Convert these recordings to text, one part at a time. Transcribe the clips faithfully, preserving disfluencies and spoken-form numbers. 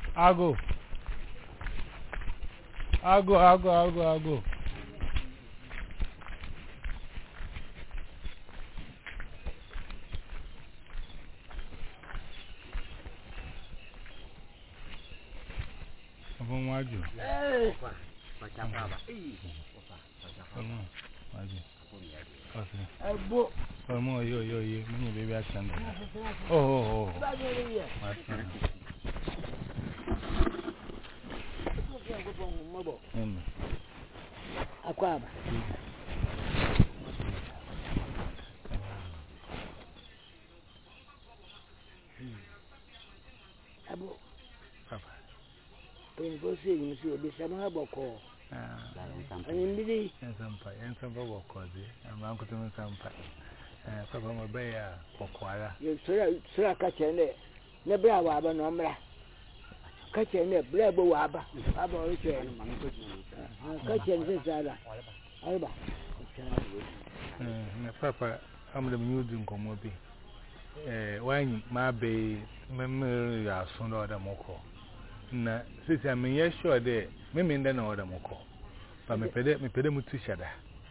I'll go. I'll go, I'll go, I'll go, I'll go. From Waju. Eh, Pachapaba. Eh, book. For more, yo, yo, yo, many baby action. Oh, oh, oh. Aquaba. Abo. Papa. When you see you see the summer boko. Ah, and indeed, and some pie, and some bubble cozy, and Uncle to some pie. And Papa Mabaya for Quara. You sir, catch in there. Never have a number. Catch in there, Bravo Wabba, Abba Richard, catch in this other. Alba. Papa, I'm the museum comobi. Wine, my bay, memory are soon or the moko. Na, since I'm yes sure there, maybe then or the moko. But me pede, me pede mutushada.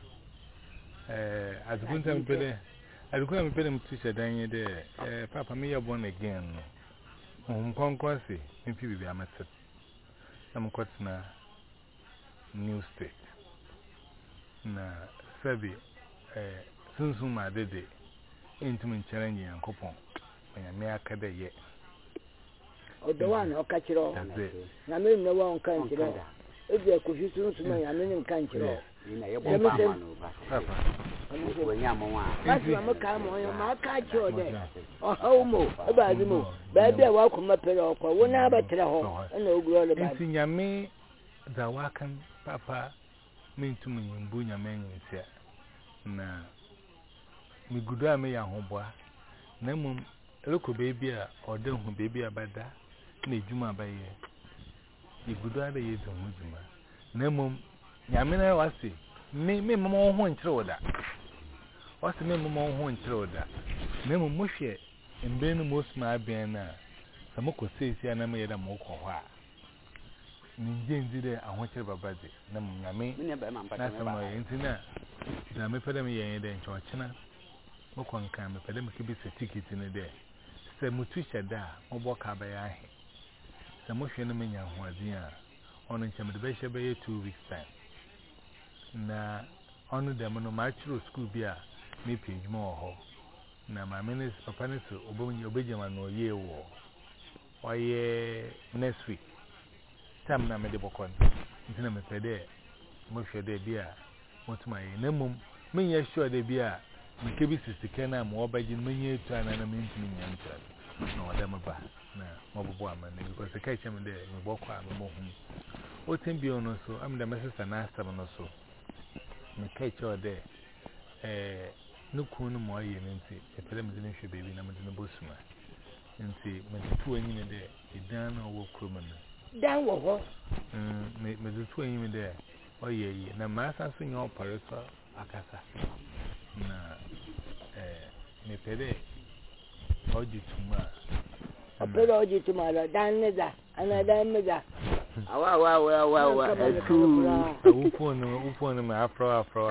Eh, as good time pede, I require me pede mutushada there. Papa, me are born again. Um, conquersy, if you be a method. I'm quite na new state. Na, Sabi, eh, soon soon my day, intimate challenging and coupon. When I may acad yet. Oh, the one who catch it all. I mean, no one can catch it all. If you could use to me, I mean, can't you? When I'm a come on, my catch your day. Oh, homo, about the move. Baby, I welcome up at all. When I bet the home, and no girl about me. The Wakan, Papa, mean to me in Bunya men, sir. Na, me good I may a homeboy. Nemum, look a baby or don't baby about that. Ne Juma by ye. You good other years on Mujuma. Nemum, Yamina was it. Me, me, mamma won't throw that. What's the name of my won't throw that? Nemum Mushy, and Ben most my banner. Samoko says, and I made a moko. Ninja did it, I want you about it. Namu, I mean, that's my internet. The Mepedemi and then China. Mokon can be pedemic be a ticket in a day. Say Mutusha da, or walk by eye. The motion of me, who are dear. On in the Bishop by two weeks' time. Na honor them on my true school beer, maybe more. Now, my minister, Papa, obeying your Benjamin or year war. Why, next week. Tam na me de bokon ntina me pede mo hwe de bia what my nemum me ye sure de bia me kebi sisike na mo obaji me ye tu ana na me ntimi nyanta no oda me ba na mo bobo amane because the catch me de me bokwa me mo hu o tem bi ono so am da mesesa na asam no so me catch o de eh no kunu mo ye nti e pede me de hwe baby na me de no bosuma nti me tu anyi ne de idan na wo kroma no Dan wo mm me me do yin me there oye yi na ma sa so nyo paresa akasa na eh me pede oji tuma apede oji tuma la dan ne da ana dan me da awa wa wa wa wa tu u phone u phone me afro afro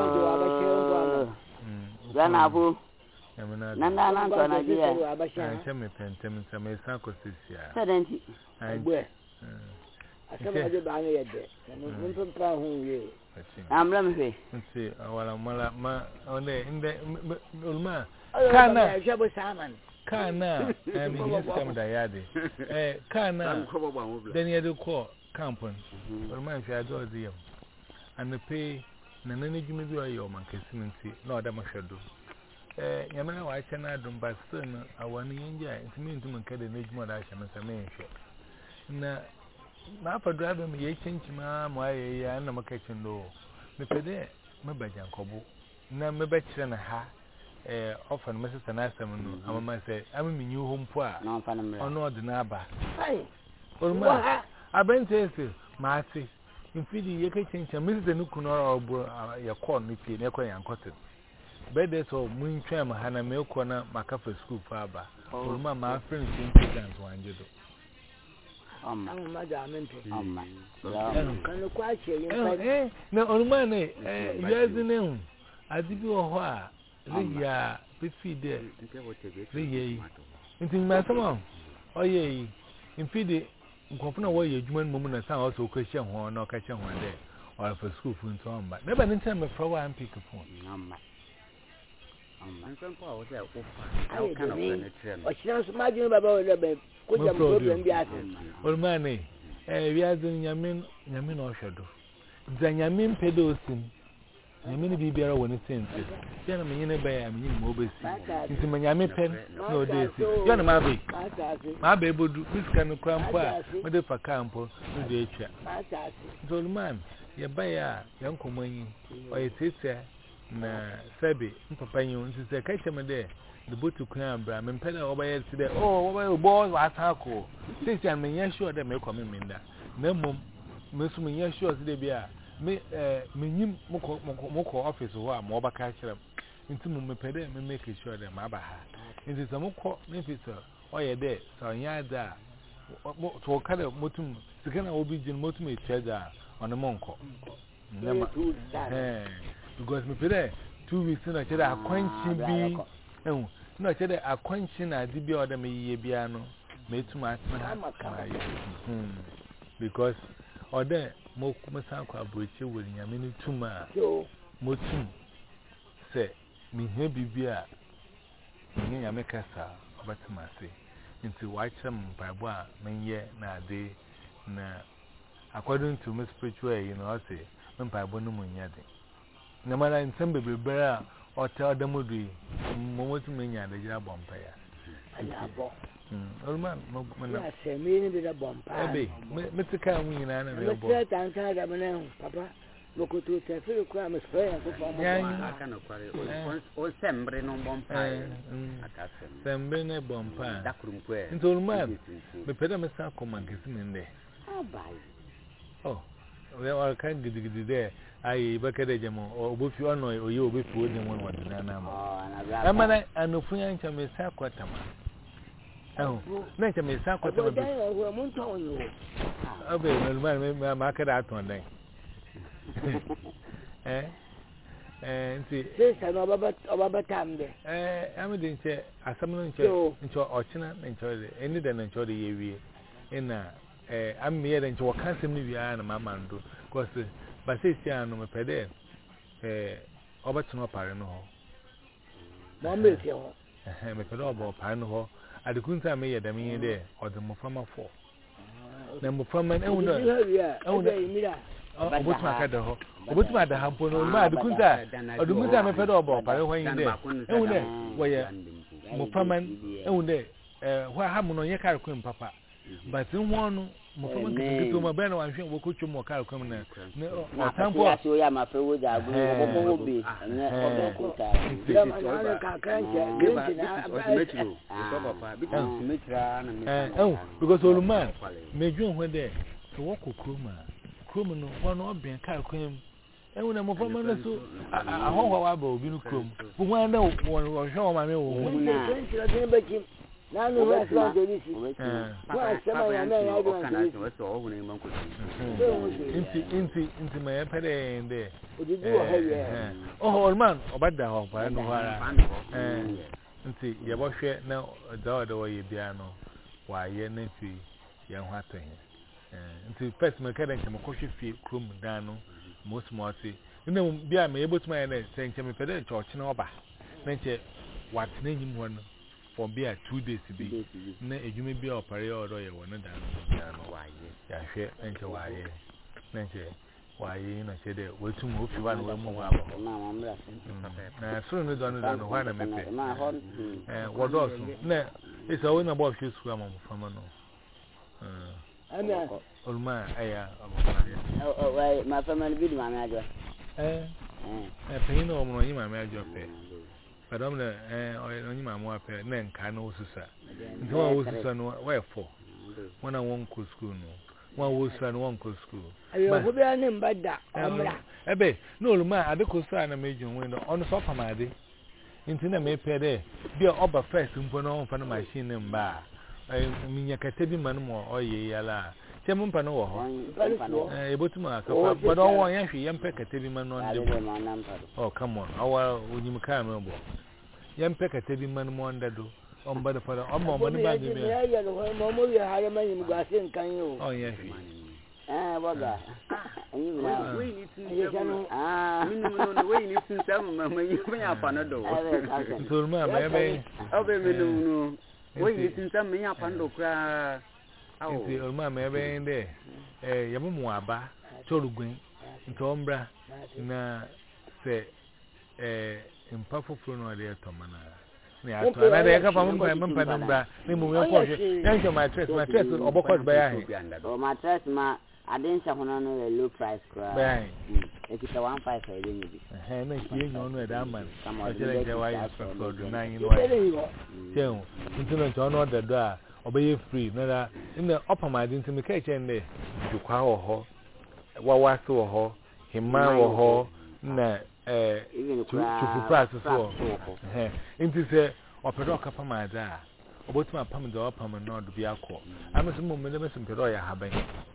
afro mm gana abu na na na to na dia an che me pentem se me sa ko sisia seventy agbe asema aje ba anya yede no mpempa ho wie amra me fe nti awala mala ma one inde ulma kana jabo saman kana I mean yes come da yade eh kana then you do call campon ulma fi ado ziyam and pay na nane jumi bi ayo man kesinti na oda mahwedo eh nyamana wa acha na adum ba still no awani nja ntimi ntum nkade na juma da acha na same nhwe na na fa driver me ye chinchima mo aye ya na makachin do me pede me bajan kobo na me ba kire na ha eh ofan me sesa na asem no amama say am me nyu ho mpo a ono odina aba ai oruma abente se ma ati mfidi ye kachincha me sesa nuku no obo ye call me pie na ekwan yankote bede so mun twam ha na me ko na makafa school fa aba oruma ma friend chinchans wanjedo amma amma da men pe amma kan ko a che yin eh na onuma ne eh yazi ne hu adi bi wo ho a le ya be feed le ye nti ma sama o ye infide nkofuna wo ye adwuma no mu na san o so ko hye ho na o ka hye ho de or for school fun to amba na ba nti me fro wa pick phone amma amma nsan ko o se o fa o kana ko ne trem o chira so ma jinu baba o le be ko jam problem bi ate o ma ne eh wi azun nyamin nyamin o hwedo za nyamin pedo sim nyamin bi biara woni sense ya na me nyine ba ya me nyine mo besi nti me nyamin pen no dey si ya na ma be ma be bodu biska no krampo a mo de fa kampo no dey etwa zolman ya baya yan komanyi o yetete na sabe mpapa nyu nti se ka cheme de the botu kwan abra me mpeda obaye ti de oh obaye boss atako sisi an me nya sure de me come me nda na mom me so me nya sure ti de bia me eh me nyim moko moko office ho a mo baka kire nti mo me pede me make sure de ma ba ha nti se moko me fisa oye de so nya da to ka de motum sikana obi jin motum e treasure on the monko nema eh because me pede two weeks na chere akwanchi bi eh na chere akwanchi na adi bi oda me yiye bia no me tuma atma hmm because oda mo kuma san kwa broche wori nyame ni tuma motum se me he bibia me nyame kasa batuma se nti wacham bible a menye na ade na according to my spiritual, you know, I say, when Bible no munyade. No matter in some baby bear or tell them would be moment many at the job bumpire. Old man, no, I say, meaning with a bumpire. Mister Cammy and Anna, Mister Tansad, I'm an papa. Look to the few crammers fair. I cannot quarry or sembre no bumpire. Sembre no bumpire. That room where. And old man, the pedamasa command is in there. I'll buy. Oh, we are kind of there. I back at the Jamo, or both you know, or you will be food in one one. I'm an Anufian Chame Saquatama. Oh, make a Miss Saquatama. I'll be my market out one day. Eh? And see, this is another time there. Eh, I'm a dinner, a summoning into Ochina, enjoy the any than enjoy the year in a. Eh, I'm here and to can't seem to be an amando, because but say, no, my pede, eh, over to no parano. Mamma, eh, my pedo, parano, at the Kunta may the mean there, or the Mufama four. Number from an owner, owner, what's my cattle, what's my hampo, no, my Kunta, or the Muta, my pedo, parano, when you're there, owner, where Mufaman, owner, eh, where Hamon on your car, Papa. But in one, Mufama can do my banner, I'm sure we'll coach you more car coming there. No, Tampo, I saw my food, I will be, and oh, because old man, made you when there to walk with Kruma, Kruma, one or being car cream. And when I'm a woman, so I hope I will be no crum. But when I know one was show my own. Now, no restaurant, this is what I said. I know I don't know. Into into my pede and there. Oh, old man, about the home, I know why. And see, you wash it now, a dog the way you piano. Why, ye nephew, young Hatton. And to press my cadence and my coffee feet, crum down, most morty. You know, be I may able to my name, saying to me, Pedal, George, no, but nature, what name one. For beer two days to be. Nay, you may be a period or one and down. Why, yeah, share and why, Nancy, why, you know, said it will too move you one more. Now, soon as done, I know why I may pay. And what also? No, it's a win about you swam from a no. I'm not old man, I am my family video manager. Eh, I pay no more in my major pay. But I'm the only my more pair, then can also say. No, I was son, wherefore? When I won't go school, no. One was son, one go school. I will be a name by that. Ebe, no, man, I don't sign a major window on the top of my day. Into the may pay there. Be a upper first and put on for the machine and bar. minya katebi man mo oye yala che mo mpa no wo ho eh ebotum aka but o won ya hwe yempe katebi man no ndem oh come on awa onyim ka no bo yempe katebi man mo ndado on ba da fara on mo mo ni ba ni me ya ya no mo mo ya ha ma nyim gwase nkan yo oh ya hwe ah boga anyi na we ni tin ah minnu no no we ni tin sam ma ma yi ma ya fa no do so ma ma be obe minnu no we ni tin sam ma ya fa no kra awo nti o ma ma be nde eh yamu mu aba chorugun nti ombra na se eh impa foforo no de tomana ni ato na de ka fa mpa mpa nombra ni mu me ko yan jo mattress mattress obokos ba ya he o mattress ma adensha hono no low price kra bye ekita one five e dey ni eh na ki enyo no e da man o jere je wa is for do nine no wa chen ntino ncho no de do a obeye free na da ina opamade ntimi ka che nde dukwa ho ho wa wa so ho hima wo ho na eh chufu price so eh nti se opedo ka pamade a obotuma pam de opam no do bi akọ ameso mo me me simpedo ya haban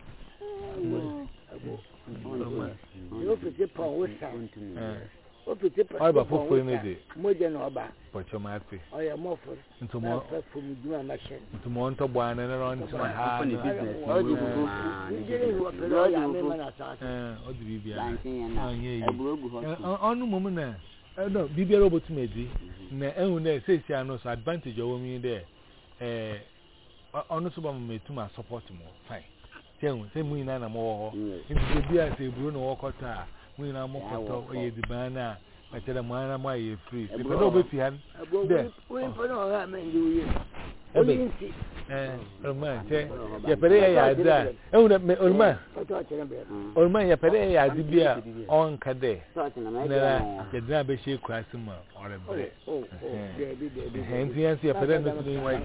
yo pete pa wo sa eh o pete pa o ba fofo ni de mo je no ba pocho mate o ya mo fo nto mo fo mu duma ma shen nto mo nto bwa na na nto ma ha ni business o di bu ni je wo pe lo ya me ma na sa eh o di bibia na eburogu ho onu mo na eh no bibia robotu medi na ehun na se si ano so advantage o mi de eh onu so ba mo metuma support mo fine chen se mu ina na mo ho nti bibia se eburo no wokota mu ina mo koto oye dibana matela mwana mwa ye free se ko do be fi han de we fo no ha me ndi uye ebe eh olma che ya pere ya da ehun na olma olma ya pere ya di bia on ka de na ya dina be she kwasi ma ore bre oh oh de bi de bi eh nti ya ya pere no ni wa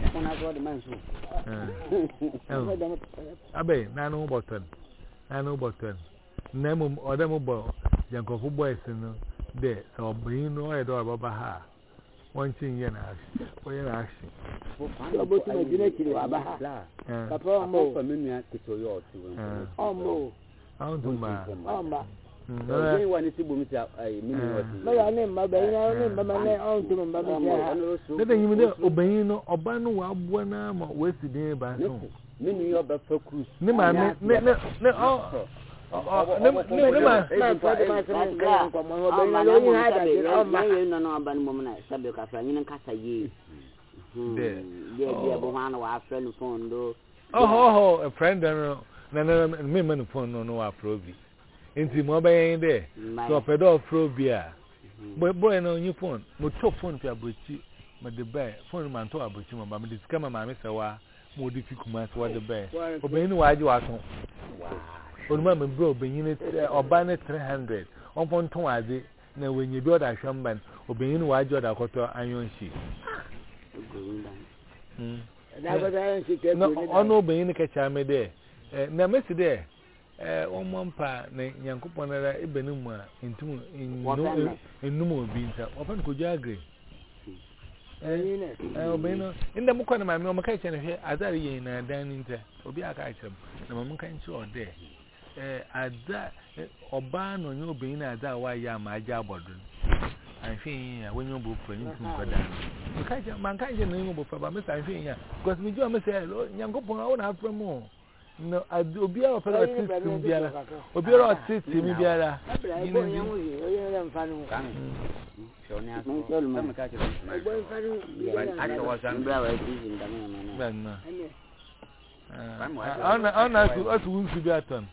eh abe na no button na no button na mo odam bo jankofo boys no de so obin no e do baba ha won chin ye na oye na action so bo ti medina kiri wa ba ha papa mo fa menu ya kitoyo otu o mo awon do ma o ma no ye wani ti bo mi ta menu otu ma ya ne ma ba ina ne ma ma ne on tu ma ba ja de de yimi de obin no oba no wa abo na ma we si de ba so menu yo ba fa cruise ne ma ne ne ne o oh ne ne ne ma na fa de ma se nka ko mo ho be na lo ni ha da o ma ye no no aba no mo na sabe ka fa nyin nka sa ye de de de bo ha no wa fa no phone do oh oh a friend no na na me me no phone no no wa probi nti mo ba yen de so pedo probi a boy boy no nyi phone mo to phone fi abrochi mo de buy phone man to abrochi mo ba me de sika ma ma me se wa mo di fi kuma se wa de buy obin ni wa ji wa ton Oluma me bro benyin oba ne three hundred on pon ton ade na wenye bi oda hwamban obenyin wa ajo da koto anyon shi mm da go da shi ke no ono obenyin ke cha me de na mesi de eh omompa na nyankopon na ebenum a entum enum obi nta opan ko jagre eh eh obenyin inda mukwa na mame o maka che ne hwe azari yin na dan nta obi aka acham na mame kan chi ode eh ada oba no nyo obin na ada wa ya ma aja bodun anfin ya wenyo bo pro nyin tun koda ka ja man ka je no nyo bo pro ba me sa anfin ya because me jo me say nyankopon a wona afra mo no obi a opera system biara obi a system biara ni ni oye le mfanu kan shoni aso sama ka je bo mfanu acha wa san bra wa tizi ndani na na ah ana ana tu atu unsu bi aton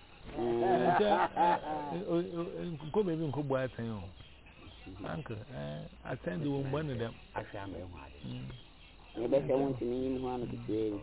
ko me bi nko bo atan o anka eh attend wo mbo ne dem asha me ho ade ne be se won ti ni ho anu kitwe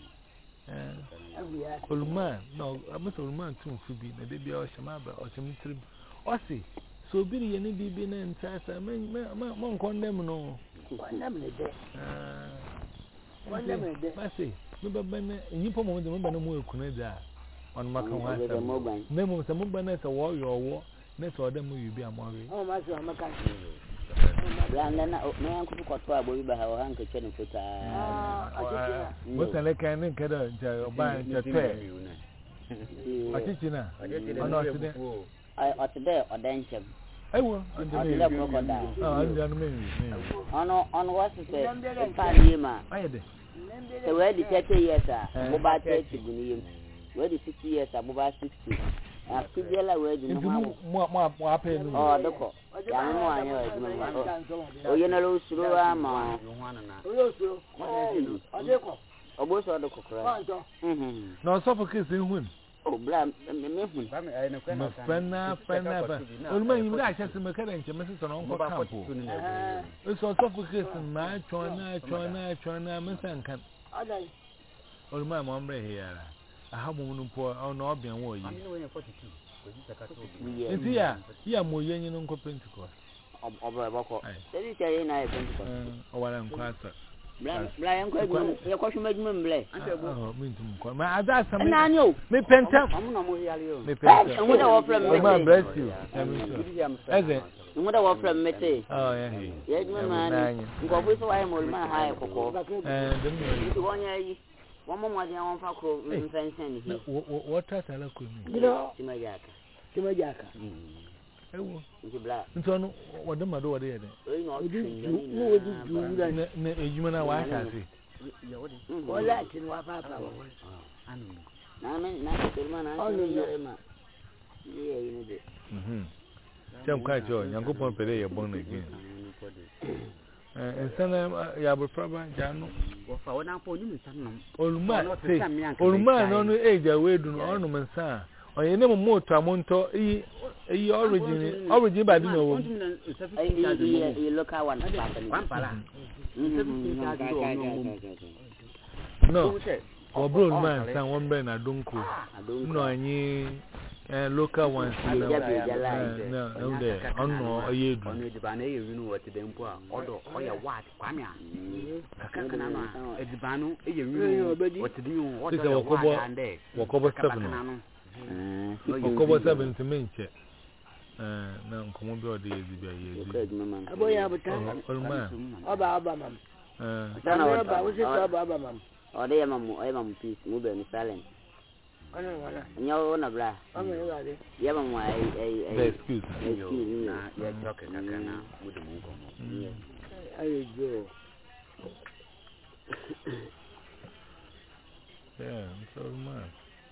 eh oluma no amso oluma tun fu bi na de bia o shema ba o chem trib o si so biri ye ne bibi na ntasa me me mo nkondem no nkondem ne de eh nkondem ne de ba si me baba na nyipo mo de me ba na mo ekuna da on maka wa sa na mo se mo ba na se wo yo wo na se odam yu bi amore o ma se maka Branda na na yanku ko to abobi ba ha han ka chene futa. Ah, mo sele kan ni kada ja oba ja te. Achichi na. Ono otide. Ai otide odanchem. Aiwo, otide crocodile. Ah, andi anu me. Ono ono wase se pa ni ma. Ayede. Se we di thirty years ah, mo ba thirty buniyem. We di sixty years ah, mo ba sixty. Ah, kibela we di no ma. Mo mo mo ape no. Oh, doko. Ya mo anyo e mo. O ye na lo suro ama. O suro. Odeko. Obo so doko kra. Mhm. No suffocate in hun. Oh, bla me hun. Ma fana fana ba. Oluma yim da chese me kada nche me so no nko kampo. Eh. So suffocate ma chona chona chona me sankan. Adai. Oluma mo mbre here. Aha mo nu po ono obian wo yi. Nti ya, ya mo yenyi no nko Pentecost. Obo bako. Seri seri na e Pentecost. O wala nkwasa. Bla bla yanko ya kwa shuma djuma mble. Oh, mintum ko. Ma ada sam. Na anyo. Me penta. Amu na mo yale yo. Me penta. Amu da wo from me. Ma bless you. Eze. Amu da wo from me te. Oh, yeah. Ya djuma man. Ngo bo so wa mo ma ha e kokko. Eh, dem ni. Wonya yi. One more than one for crew, and fencing. What has I look with me? You know, Timajaka. Timajaka. Oh, it's black. And so, what the mother did? No, you do that. You mean, I see. Well, that's in what Papa was. I mean, not the man, I only hear him. Yeah, you know it. Hm. Some quite joy, young couple pay your bone again. And sana ya bufaba janu wofa wona po ni nsannom oluma se oluma no no age awedu no onu mensa onye ne mo to amonto yi yi origin origin ba di no wo yi local one one pala no obro oluma san won be na donko no anyi eh local ones na na no de onno oyedu onu ediba na eyewinu wote dem po a odo oya wat kwame a kakaka na na ediba no eyewinu wote dem odo wokobo wokobo seven wokobo seven to menche eh na nkomo bi ode ezibia yezi aboya abutan olma oba oba mam eh sana oba wo se oba oba mam ode ya mamu oya mamu peace mu be ni silent. Ana wala. Nyawo na bra. Ama yala de. Yaba mo ai ai ai. Excuse. Excuse. Na ya choke kaka na mudu mungo mo. Ai jo. Yeah, so man.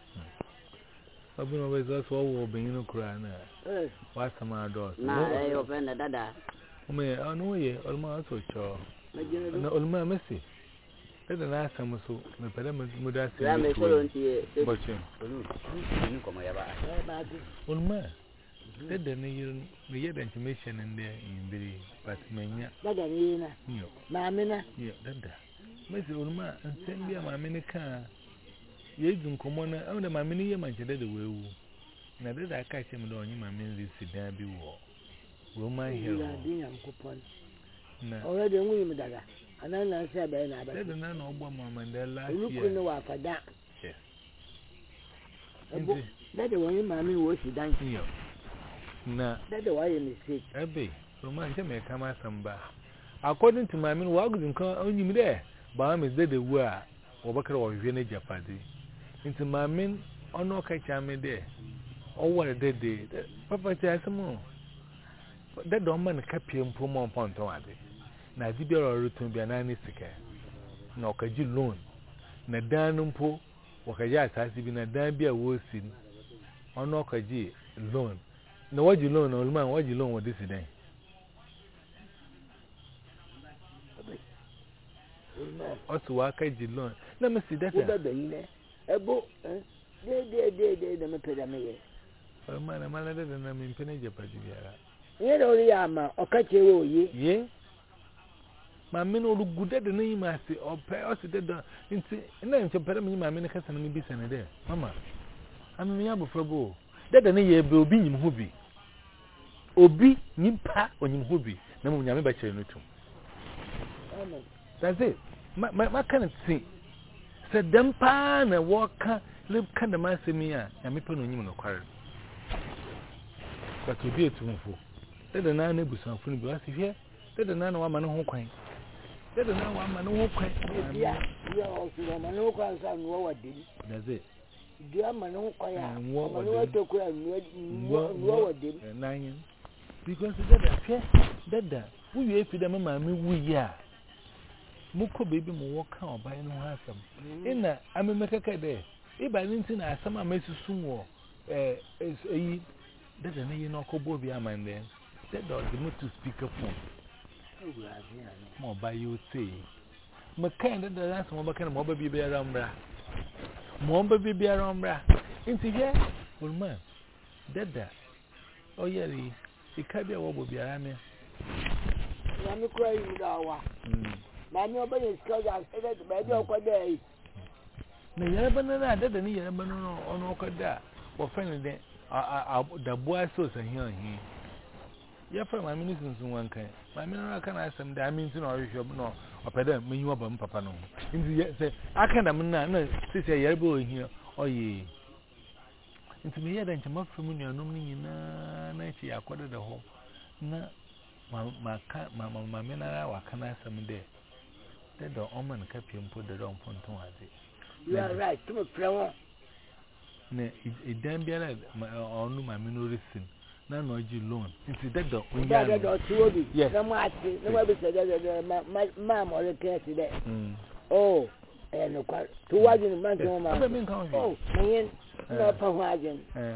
Abuna weza so wo obin no kura na. Eh. Wa sama do. Na ai open da dada. Ome anu ye olma so cho. Na olma mesi. Ede na asam so me pere mu da se. Ya me so ntie. Boche. Ni komo ya ba. Ba du. Olma. Ede ne yir me ye the information in there in biri but menya. Dada ni na. Yo. Ma me na. Yo, dada. Mesi olma nsem bia ma me ne ka. Ye dun komo na o de ma me ne ye ma jede de wewu. Na dada aka che me do onyi ma me nri sidan bi wo. Roman hero. Ya din yam kupon. Na. Already nwi me daga. Ana na se ba na ba. Dada na na ogbo ma Mandela. Uluku ni wa fada. Yes. Ebo. Dada won yi ma me wo sidan. Yo. Na. Dada wa ye mistake. Ebe. Roman je me kama samba. According to my mean wa gudun kan onyi mi de. Ba me dada wu a obakara wo hwe na japade. Nti ma mean ono ka cha me de. Owo de de. Papa ti asemo. Dada o man ka pie mpo mo ponto ade. Na dibia rotun bia na ni sika na okaji loan na dan mpo wakaji asasi bi na dan bia wo sin ono okaji loan na waji loan na olman waji loan wodi sidan otu wakaji loan na me si data wo be yin ebo de de de de de me peda me ye o ma na mala de na me mpene japadi biara ye do ri ama okache wo ye ye ma me no lugude de na yima se ope o se de nti na nche pere me ma me ne kasa na me bisa ne de mama am me abofra bo de de ne ye be obi nyim ho bi obi nyimpa onyim ho bi na mo nyame ba kire no tum amen that's it ma ma kan see se dem pa na wo ka le kan da ma se mi a nyame pa no nyim no kware ka to bi etumfo de de na na busanfo no bi wa se hwe Dada na wa mane ho kwan. Dada na wa mane ho kwan. Yeah, yeah, also mane ho kwan sa no wa dem. That's it. Dia mane ho kwan ya. Mane wa to kura no no wa dem. Nine. Because dada fe dada we we fi da mama me wu ya. Muko baby mu wo kan oba no hasam. Ina amemekaka de. Iba ninti na asama mesusun wo eh eh dada na yi no kobo bi amande. Dada o the to speaker phone. Mo ba you say. Me kan dada last mo ba kan mo ba bi bi arambra. Mo ba bi bi arambra. Inti je ulma. Dada. O yeri ikabi wo bo bi arame. Na me kura yi da wa. Mm. Na me oba ye ska ja se de ba bi okoda yi. Na yere bana na dada ni yere bana no ono okoda. Wo friend de a da boy so so here here. Ya fa ma mini sunsun wankan. Ma mini na kana asem da amin tin o hwehwe no opeda menyi oba papa no. Nti se aka na menna na se se yere bo here oye. Nti me yeda nchama fam nuanom ni nyina na chi akoda da ho. Na ma ma ka ma ma menara wa kana asem de. De do oman ka piempo de do mponton ade. You are right. To me prawo. Ne idan biara onu ma minorisin. Na no ji loan nti dada onya dada otuo bi na mo ati na mo bi se dada ma ma mo le kesi de oh eh no kwa to wajin man to ma oh yen na pa wajin eh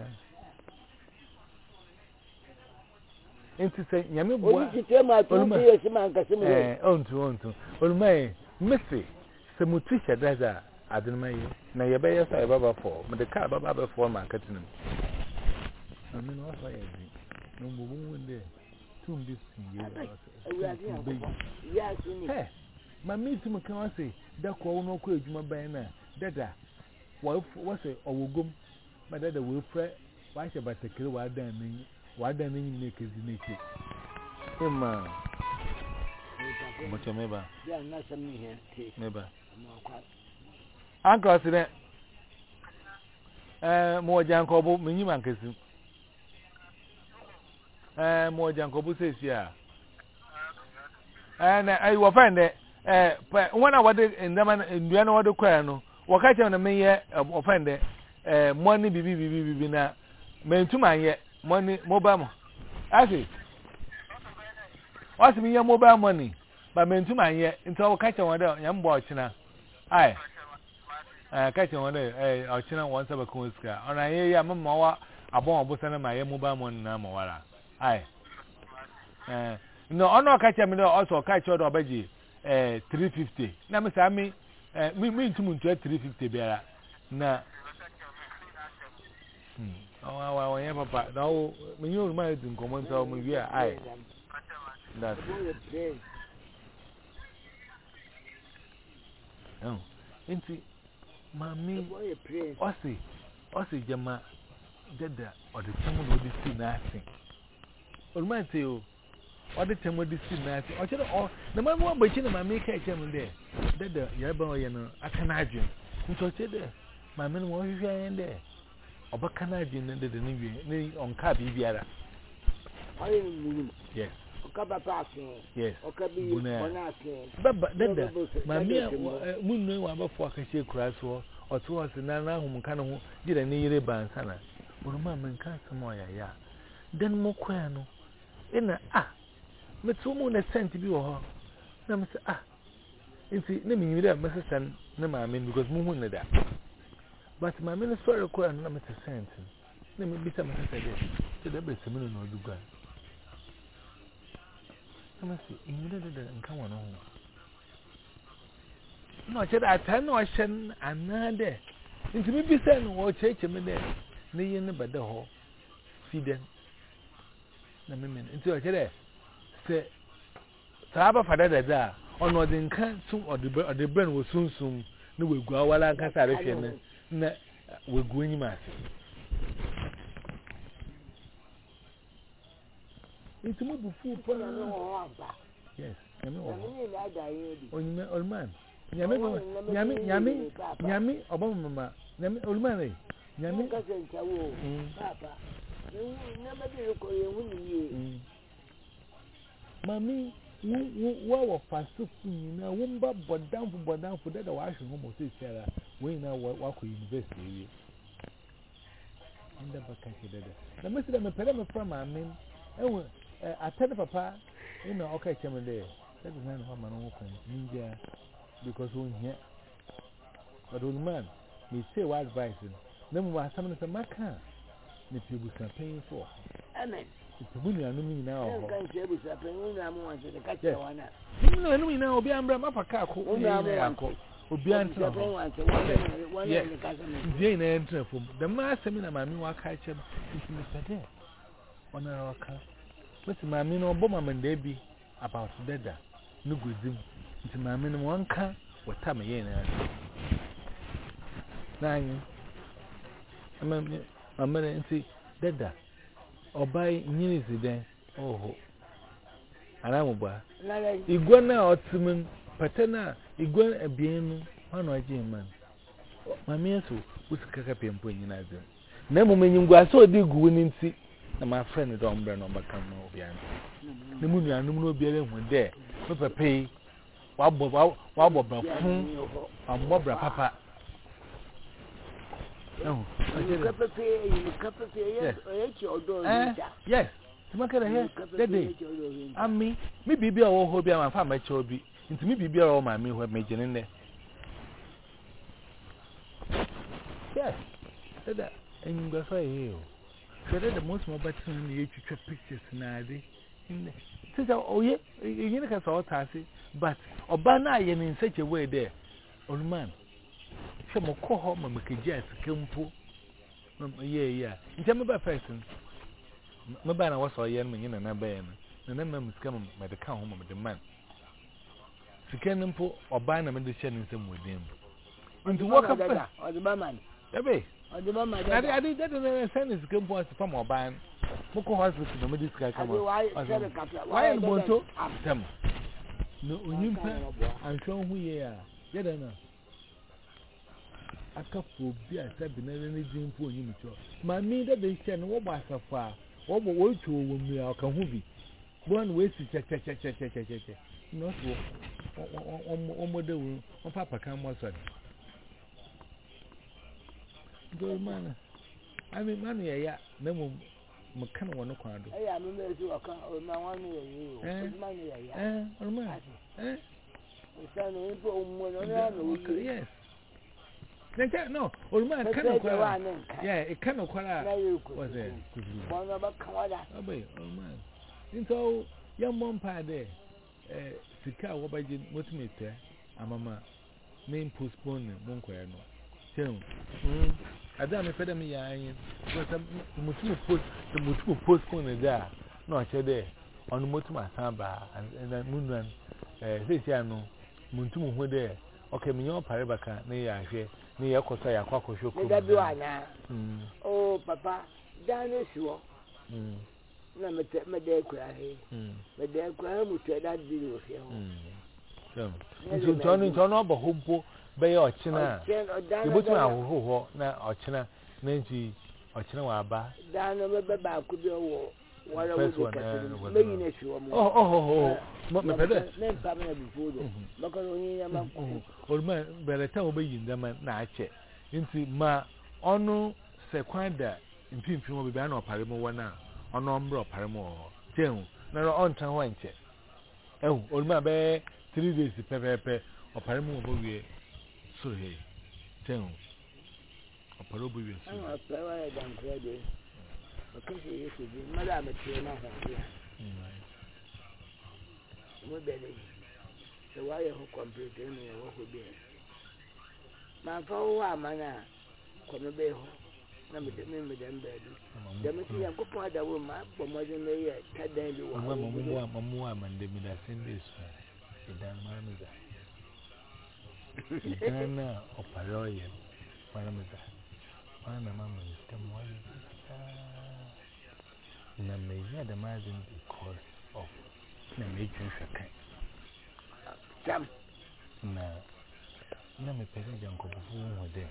nti se nyame boa oni ti ma to bi esi man ka se mo eh ontu ontu olumai mesi se mutu shedaza adunmai na yebe yesa yeba fo me de ka baba be fo ma katinum I mean, what's my idea? No more one day. Two this year. Yes, hey, my meet to McCann say, that call no courage, my banner. Dada, what's it? Or will go, but that will fret. Why should I take it? Why then, why then, you make it naked? Hey, man. What's your neighbor? Yeah, not some here. Neighbor. Uncle, I said, eh, more Janko, minimum kissing. Eh mo jankobu sesi a eh na ai wo find eh wona wode ndama ndua na wode kwa no wo ka che na meye wo find eh money bibi bibi bibi na mentuma ye money mobile mo asi wasi mi ye mobile money ba mentuma ye nto wo ka che wode nyambo ochina ai eh ka che wode eh ochina won saba kun ska ona ye ya mama wa abon obusa na ma ye mobile money na ma wara ai eh no ono ka che me no also ka che do obaji eh three fifty na me sa me eh me me ntum ntu three fifty biara na hmm awa awa won ye papa na o me nyu ma edin komo nta o me wi ai that oh inti mami osi osi jama dada odi temu no di si na asin olumate o odi temu di si na asin o chere o na ma mo agbachi na mami ka chem de dada ya ba o ye no aka na adwen nto che de mami no wo hwehwe ayen de obaka na adwen na dada ni wi ni onka bi biara ayi munu yes okaba pa asin yes okabi ona asin baba dada mami munu wa ba fo aka che kura so o to o se na na hu mka no ho dire ni yire ban sana oruma men kan samo ya ya den mo kwa no ina ah metu mu na cent bi wo ho na me se ah nti na me nyire me se san na ma men because mu hu ne da but ma men so re kwa no na me se cent na me bi sa me se de se da be se me no du gwa na me se nyire de de nkan wo no ho no che da tan no shen anade nti mi bi se no wo cheche me de ne yin ne bada ho fiden na memen nti o chere se saba fada da da ono de nkan sun o de brain wo sunsun ne wegu awala nka sare hwe ne na wegu anyi ma se nti mo bu fu pa na no amba yes nyame wo nyame na da yin bi onyime olman nyame nyame nyame nyame obamama nyame olman e nyame ka se nchawo papa na ma bi ko ye hu ni ye mami what were fast food, you know, Wumba, but down for but down for that, I should almost say, Sarah, we know what university. And the back I did it. The Mister Pedam from I mean, I tell papa, you know, okay, come there. That is not how my own ninja because we here. But old man, we say what advice. Then we are coming to my car. If you will paying for. Amen. It's a good one now. I can't say it was a pain. I want to catch one. You know, I know, be umbrella, my car, who be answered one. Yes, Jane entered from the master. My mean, what catch him into Mister Day on our car. But my mean, or bomb and baby about dead. No good thing. It's my minimum one car. What time again? Nine. I'm a man and see dead. Or buy news then. Oh, and I'm a boy. Iguana or Simon Patena, Iguana a bien, one or man. My means was Kakapi and Pony Nazim. Never when you go so big winning see, and my friend is on Brennan Bacam behind. The moon and no bearing when there, Papa pay, Wabba, Wabba, and Bobra Papa. No, yes, to make it a hair that day. And me, maybe be a whole hobby and find my chobby. Into me be all my me who have made in there. Yes, said that, and you go for you. So that the most mobile in the H pictures now. In the oh, yeah, you know, all tassy, but Obana in such a way there, old man. Some call home and make a jet, Kimpo. Yeah, yeah. In terms of person, my banner was all young men and a band, and then members come by the count home of the man. Sikanimpo or Banam and the Shannon some with him. And to walk up or the man, Ebe, or the man, I did that and send his Kimpo from our band. Moko hospital, the medical come on. Why am I to them? No, I'm sure who you are. Get enough. A couple beer said the energy for you. My me that they send what was so far. What will wait to when we are can one way to check, check, check, check, check, check, check. Not one more day when Papa come was on. Good man. I mean, money, yeah, no more. Mcana one of Quando. I am a man to account of my one year. Money, eh, or man, eh? Yes. No, old man cannot cry. Yeah, it cannot cry. Was there? One of a Kawada. Obey, old man. Into young Mompa there, eh, Sika Wabajin, what me there, a mamma, main postpone Monquerno. Tell him, I don't know if me, I was a Mutu post, the Mutu postpone there, no, I said there, on the Mutuma Samba and then Moonran, eh, this year no, Muntumu were there. Okay, me your Paribaka, near I hear. Me ya kosa ya kwa kosho ko. Me da ana. Mm. Oh papa, dan esuo. Mm. Na me te me de kwa he. Mm. Me de kwa mu te da di o he ho. Mm. So. Ntu ntu ntu no bo hompo be ya ochina. Ibutu ahuhu ho na ochina na nti ochina wa aba. Dan no me be ba ku bi wo. Wala wo de ka. Me yin esuo mo. Oh oh oh. Me pede. Me pa me bi fodo. Makaroni ya manko. Olma beleta obeyin dama na ache nti ma onu sekwanda mpimpi mo bibia na opare mo wona onu ombre opare mo tehu na ro ontan ho nche ehu olma be three days pepepe opare mo bo wie so he tehu opare bo wie so ah opare wa dan krede okashi yesu bi mala ametie na ho ya mo bele so why you complete me wo ho bi ma fa wo amana ko me be ho na me de me me de mbedi de me ti yakopon adawo ma bo mo de me ye tadan bi wo mo mo mo mo mo amande mi da sende so idan ma me da idan na oparoye ma me da ma na ma me de mo na me ya da ma din because of na me tun shakan jam na na me pese janko bufu wo de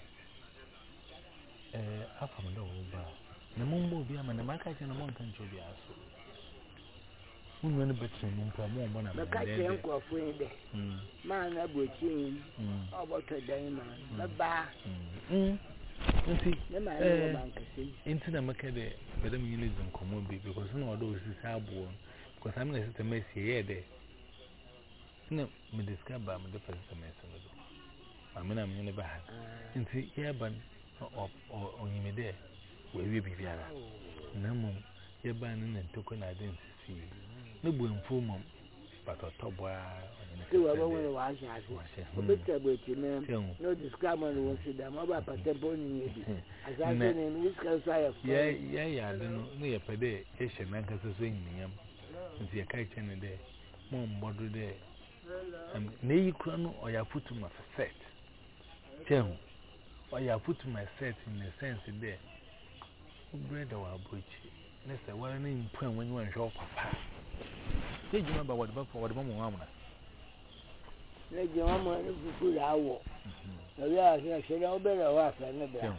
eh afa mo do ba na mo mbo bi ama na maka che na mo nkan cho bi aso who went better in Pamo, one of the catching of wind. Man, I would change about a diamond, a bar. Into the market, but the meaning is uncommon because no other is our born. Because I'm going to mess here there. No, me discover the first semester. I mean, I'm never had. Into here, but or on me there, where we be there. No more, you're banning and token identity. No boom for mom, but a top boy. So I want to watch it. No discovery was it. I'm about to tell you. As I said, in this case, I have. Yeah, yeah, yeah. I don't know. Near per day, Asian Nankas is in Niam. It's your kitchen a day. Mom, what do they? And nay, chrono or you put to my set. Tell or you put to my set in the sense in there. Bread or a butch. Let's say, what a name point when you want to show papa. Did you remember what about what Mamma Mamma? Let your mamma good hour. We are here, she know better work than the brown.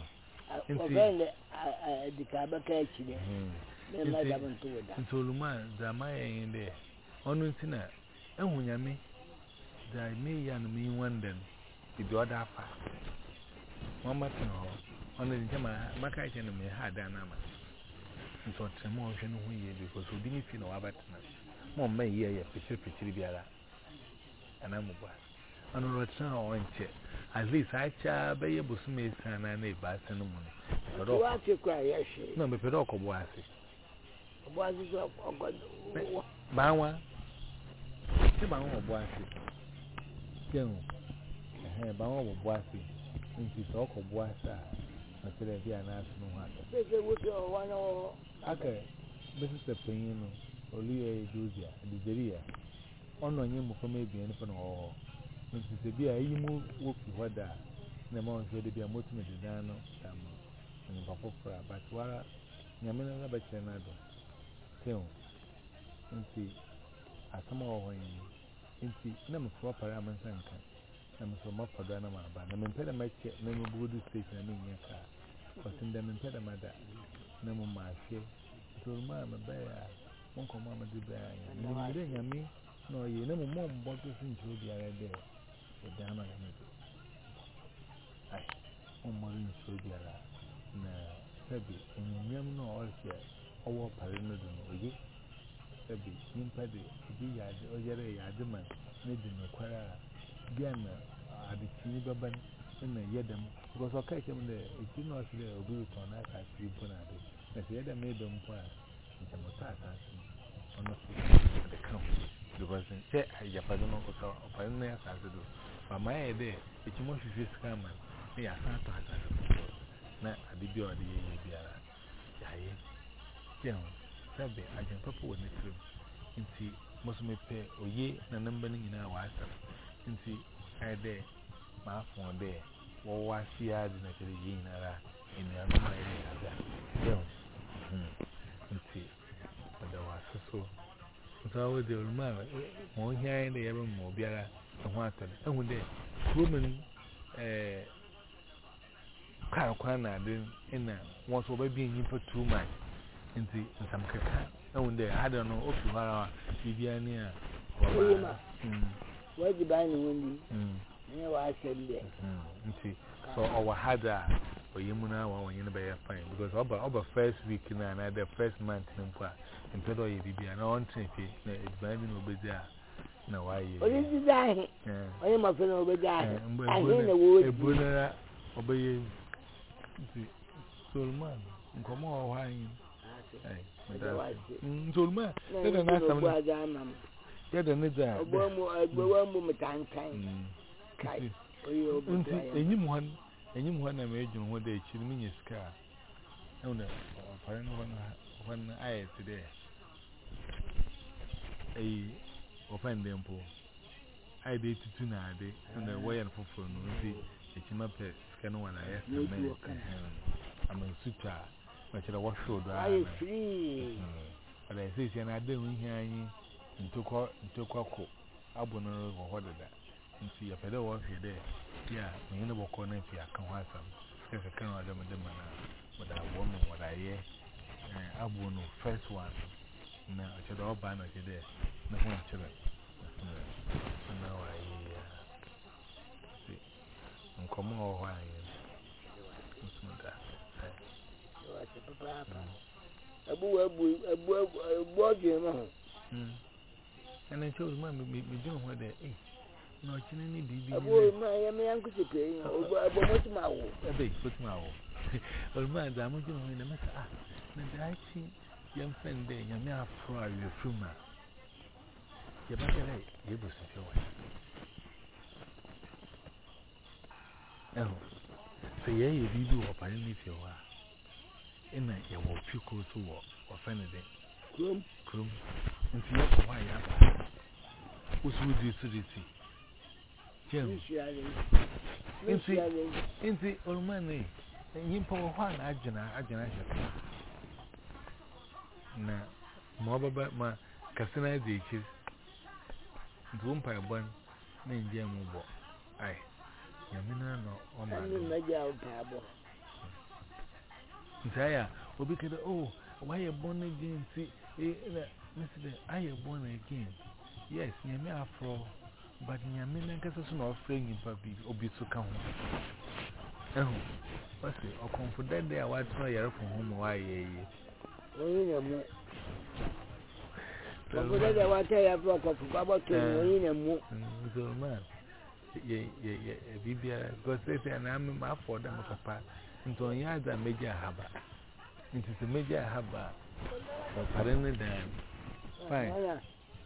The cabacage, then my government to it. And so, Luma, the Maya in there. On Tina, and when you may, the me and me one then, with the other part. Mamma, on the Jama, Makai and me had an ama. And so, it's a motion because we didn't feel about it. Mom may hear your picture, picture, biara. And I'm a boy. And on return on check. At least I shall be able to make an anne by sending money. But what you cry, yes, no, but Pedroco was it. Was it of God? Bawa, Bawa was it. Bawa was it. And she talk of was that. I said, I did not know what. They would go one or okay. This is the pain. Olia Duzia, the Deria. On on you for maybe anything or when to be a emu work with that. The month where they be a motive dano, and Papa, but Wara Yamina Bachanado. Tell, and see, I come over in see, number four paramansanka, number so much for Danama, but the impediment, number Buddhist station, I mean, your car, but in the impediment, number my share, so mamma bear. Uncle Mamma de Bear, and then I mean, no, you never more bottles into the other day. The Dana, I, one more in Sodia, na Sabi, and you never know all share, or Parinod, okay? Sabi, Nimpadi, be yard, or yet a yardman, made in the Quara, Diana, at the Chinibaban, in the Yadam, because I catch him there, if you know, there will be on that as you put at it. As the other made them poor. The Motata on the count because I Japan or Pioneer as I do. But my idea, it's most of this come and me a Santa as not a debut or the Biara. Yeah, Sabi, I can papa with the trip. And see, most may pay or ye, the numbering in our WhatsApp. And see, I there, my phone there, or was the ad in a Canadian in the other area. But there was so. So I was the remember, more here in the ever more better than what and when the woman, eh, Carquana didn't in once over being for two months into some caca. And when they I don't know, okay, what Viviania or where the band windy? Never I said there. So our had a or Yamuna when you never fine because over first week and another first month in and Pedro, you be an on trip, it's binding over there. No, why you? What is it? I am a fellow over there. I hear the word. Buddha obey Solman. Come on, why? Solman, let an answer. Get another one moment time. Kai, and you one, and you one imagine what they chill me is car. No, no, one eye today. A open them pool. I did two now, they and a way and for phone. See, it's my pet, can one I ask the man. I'm a sutra, but I was sure that I free. But I say, and I don't hear you into court, into court, Abonor or what that. And see a pedal was here there. Yeah, you never call if you can have some. Because I can't remember them, but I won't know what I hear. Abuno, first one. na oche do ba na oche de na ho chere na wa yi si nkomo ho ha yi nsunda wa se papa abu abu abu abu oje ma ho mm ana che o ma me me jino ho de eh na oche ni bibi abu ma ya me yanku te pe abu abu mo ti ma wo ebe ko ti ma wo o ma da mo jino ho na me ah na da chi yam fende nyame afro awe fruma ye ba kele ye bo se fe wa eh se ye ye bibi wo pa ni fe wa ina ye wo piko so wo wo fene de krum krum nti ye ko wa ya ba usu di siriti jem nti nti ormane nyimpa wo ha na agena agena je na mo baba ma kasina de chi ndumpa ebon na ndia mu bo ai yamina no o ma ni meja o tabo ntaya obi kede oh why you born again see eh Mister I born again yes nyame afro but nyame na nkasa so na ofre nyimpa bi obi so ka ho eh what's it o confident there what try yare for home why ye oyin na mu ko da da wata ya fa ko ko ba to oyin na mu so man ye ye ye bibia go say say na am ma for them papa nto ya da meja haba nti se meja haba o parene da fine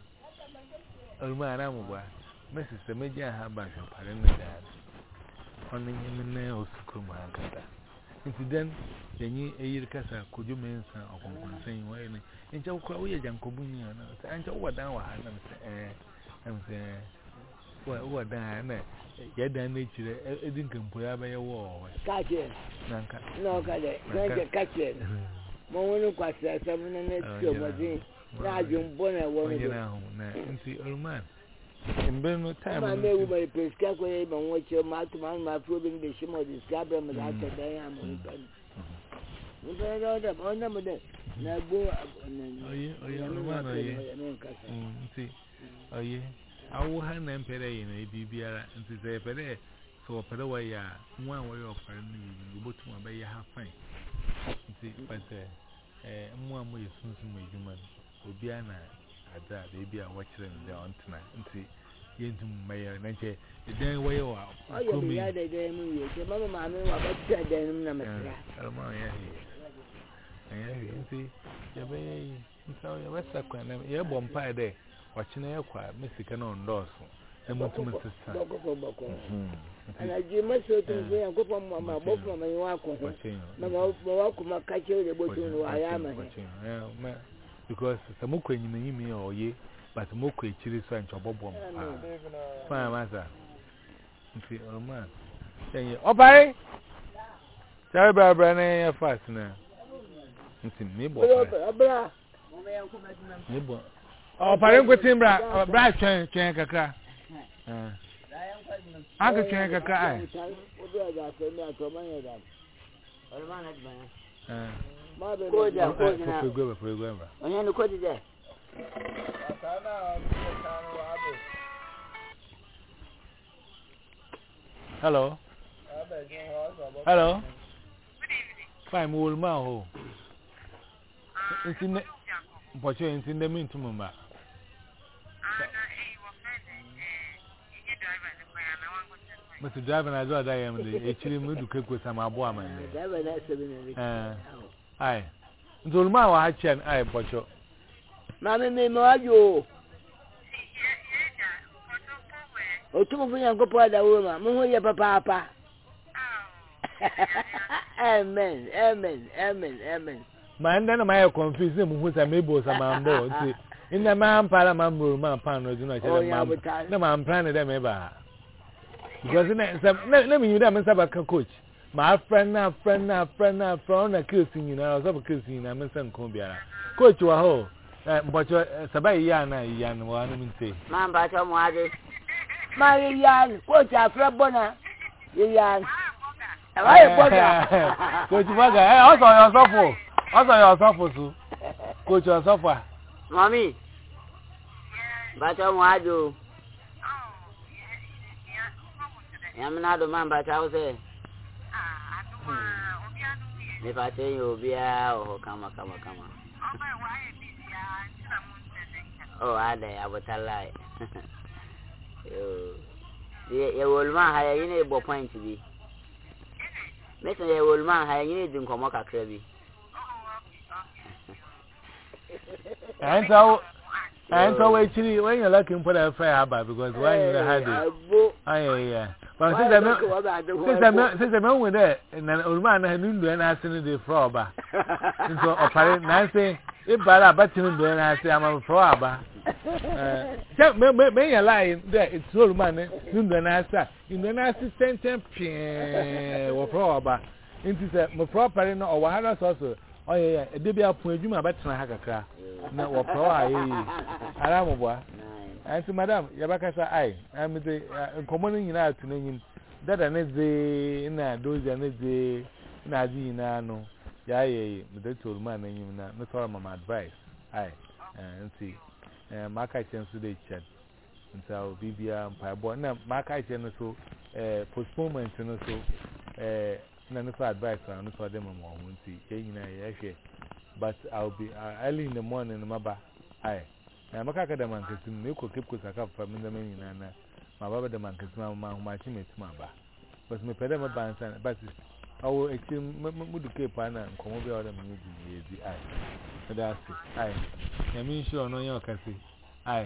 alma na mu ba mesi se meja haba so parene da onne nyine o sukuma kada nti den yanyi eyir kasa koju mensa okonkonsan waye ne encha kwa wo ye jankobu ni ana se encha wo dan wa ha na se eh am se wo wo dan na ye dan na chire edin kampo ya ba ye wo ka che nanka no ka de ka ka che mo wonu kwa se se mo na tio bodi na ajumbo na wo no na nti olman embe no time ma me wo ba pesca ko ye ba wo che ma tu ma ma pro bi de shimo discover me da ta dan ya mo ban ni ba da da ba na mo de na go oye oye olman oye nti oye awu ha na mpere yi na bibiara nti se pere so pere wa ya nwa wa yo pere no yi obotu ma ba ya ha fine nti pete eh nwa mo yesunsu mo ejuma obi ana ada baby a watching the ontna nti yentum maye na che den waye wa ko mi ya de de mu ye che mama ma me wa ba ta de num na matra alma ya hi ya hi nti ya be yi nta ya wasa kwa na ye bompa de wachina ya kwa mesika na ondoso na mutum sisa boko boko ana ji maso tun so yan ko pam mama boko mama yi wa ko na ma wa ko makache de botu wa ya ma he because some ko nyina yimi oye but mo ko echiri so ancho bobom ah fa masa nti orman yenye obai tell bra bra na ya fast na nti me bo bra me bo o pare ngwetin bra bra twen twen kakra eh aka twen kakra ai obi aga se mi atoma ya da orman na dban eh koja koja na pegwa pegwa ba onye ni koji je hello hello fine mo will ma ho intine bocho intine mi ntumu ma Mister Driver na zo da yam de echiri mu du keko sama abo amane driver na seven eh ai nzolma wa hachen ai bocho mama me mo ajo o tumo funya ngopo ada wo ma mo ho ye papa papa amen amen amen amen ma nda na ma confuse mu hu sa mebo sa ma mbo nti inna ma ampara ma mburu ma pan no dino chere ma na ma ampara ne da me ba because na na mi yuda me saba ka coach my friend na friend na friend na friend na kiss you na so kiss you na me san ko biara coach wa ho mbocho saba ya na ya na wa na minte ma ba cho mo ade ma ya coach afra bona ya ayi boga coach boga eh o so yo sofo o so yo sofo so coach o sofo Mommy. But I'm wadu. I'm not the man, but I was there. If I tell you, be out, come on, come on, come on. Oh, I did, I would tell lie. You will man hire you need a point to be. Mister You will man hire you need to come up a crabby. And so, and so actually, when you're looking for a fire, because when you had it, I, yeah. But since I'm not with that, and then old man had noon and I sent the frog. And so, apparently, Nancy, if Bala Batin, then I say I'm a frog. May I lie there? It's old man, noon and I say, in the assistant champion or frog. Into my property or what also. Oh, yeah, a debut point you my better Hakaka. No, or pro, I am a boy. And to Madame Yabaka, I am the common in out to name that I need the na those and the Nadina no. Yea, the told man and you not all my advice. I and see, Mark I chance today chat. And so, Bibia and Pie now, Mark I chance so postponement and also. None of advice on for them won't see. But I'll be early in the morning, Maba. Aye, I'm a caca the man to milk or keep a cup from the main and my Baba the man can smell my teammates, Maba. But my pedal bands and but I will exchange the cape and come over the movie. Aye, so that's it. Aye, I mean, sure, no, you can see. Aye,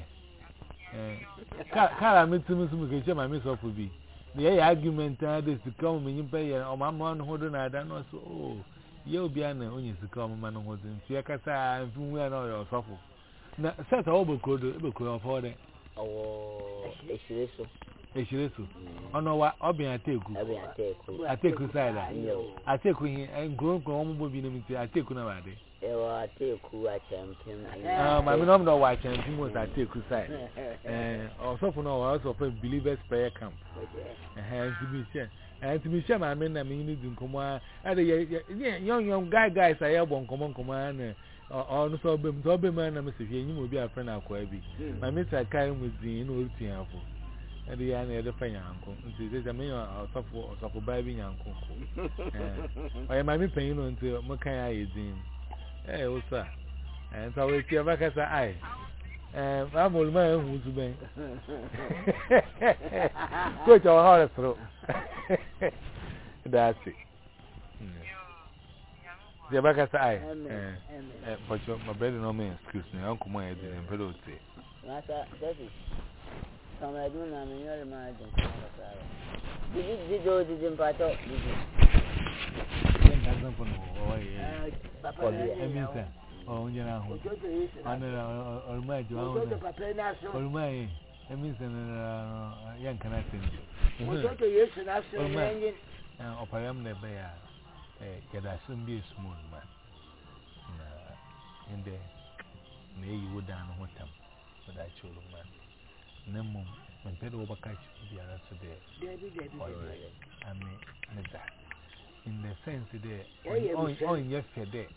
Carla, meet to Miss my miss off will be. The argument is to come when you pay or my man holding. I don't know. So, oh, you'll be an only to come man holding. Siakasa and from where or softball. Now, set over could afford it. Oh, it's so. It's so. Oh, no, what I'll be I take. I take you side. I take you and grow home will be limited. I take you nowadays. I take you at champion. My mom know why champion was I take you side. And also for now, also for believers prayer camp. And to be sure, and to be sure, my men, I mean, you didn't come on. Young, young guy, guys, I have one common command. On so be so be man, I'm saying you will be a friend of Quabi. My mister came with the old Tianfo. And the other the fine uncle. This is a man of a baby uncle. I am my paying until Makaya is in. Eh, also. And so we see a back as I. And I'm old man who's been. Put your heart through. That's it. The back as I. But my brother no me excuse me. Uncle my head and fellow say. Master, that is. Some I do not mean your imagine. Did you did those in part of it? Oh, you know, or my job, or my emission, young connecting. Or I am the bear. Get a soon be a small man. In the may you would down what time for that children man. No more when Pedro catch the other today. I mean, that in the sense today, oh, yes, today.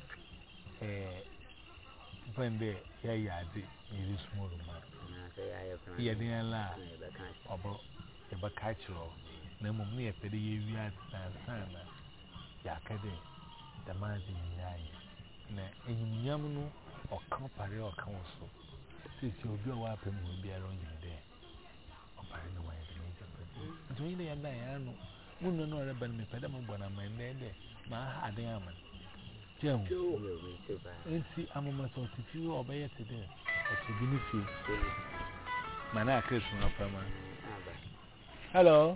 When they yeah, yeah, it is small man. Here, they are la about a bacatro. No more near Pedi, we are Sana. Yakade, the man in Yai. In Yamuno or company or council. Since you'll be a weapon, will be around you there. Or by the way, the major. Do you know Diana? Wouldn't know about me, Pedamo, when I'm in there. My hard diamond. Jim, and see, I'm a muscle to you or by it today. Or to be with you. Mana Christmas, hello.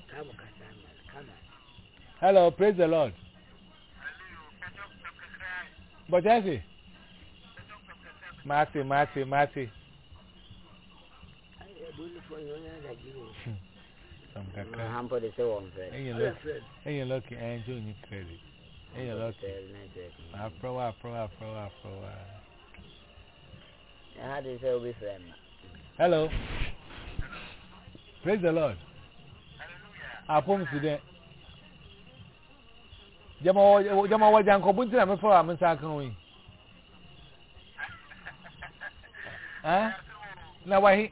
Hello, praise the Lord. But that's it. Marty, Marty, Marty. Some caca. I'm for the so on, and you're lucky, and you're credit. Hey, look, Afro, Afro, Afro, Afro. How do you say we friend? Hello. Praise the Lord. I promise you that. Jamo, Jamo, what Uncle Bunty, I'm for I'm in Sakoi. Eh? Na wahi.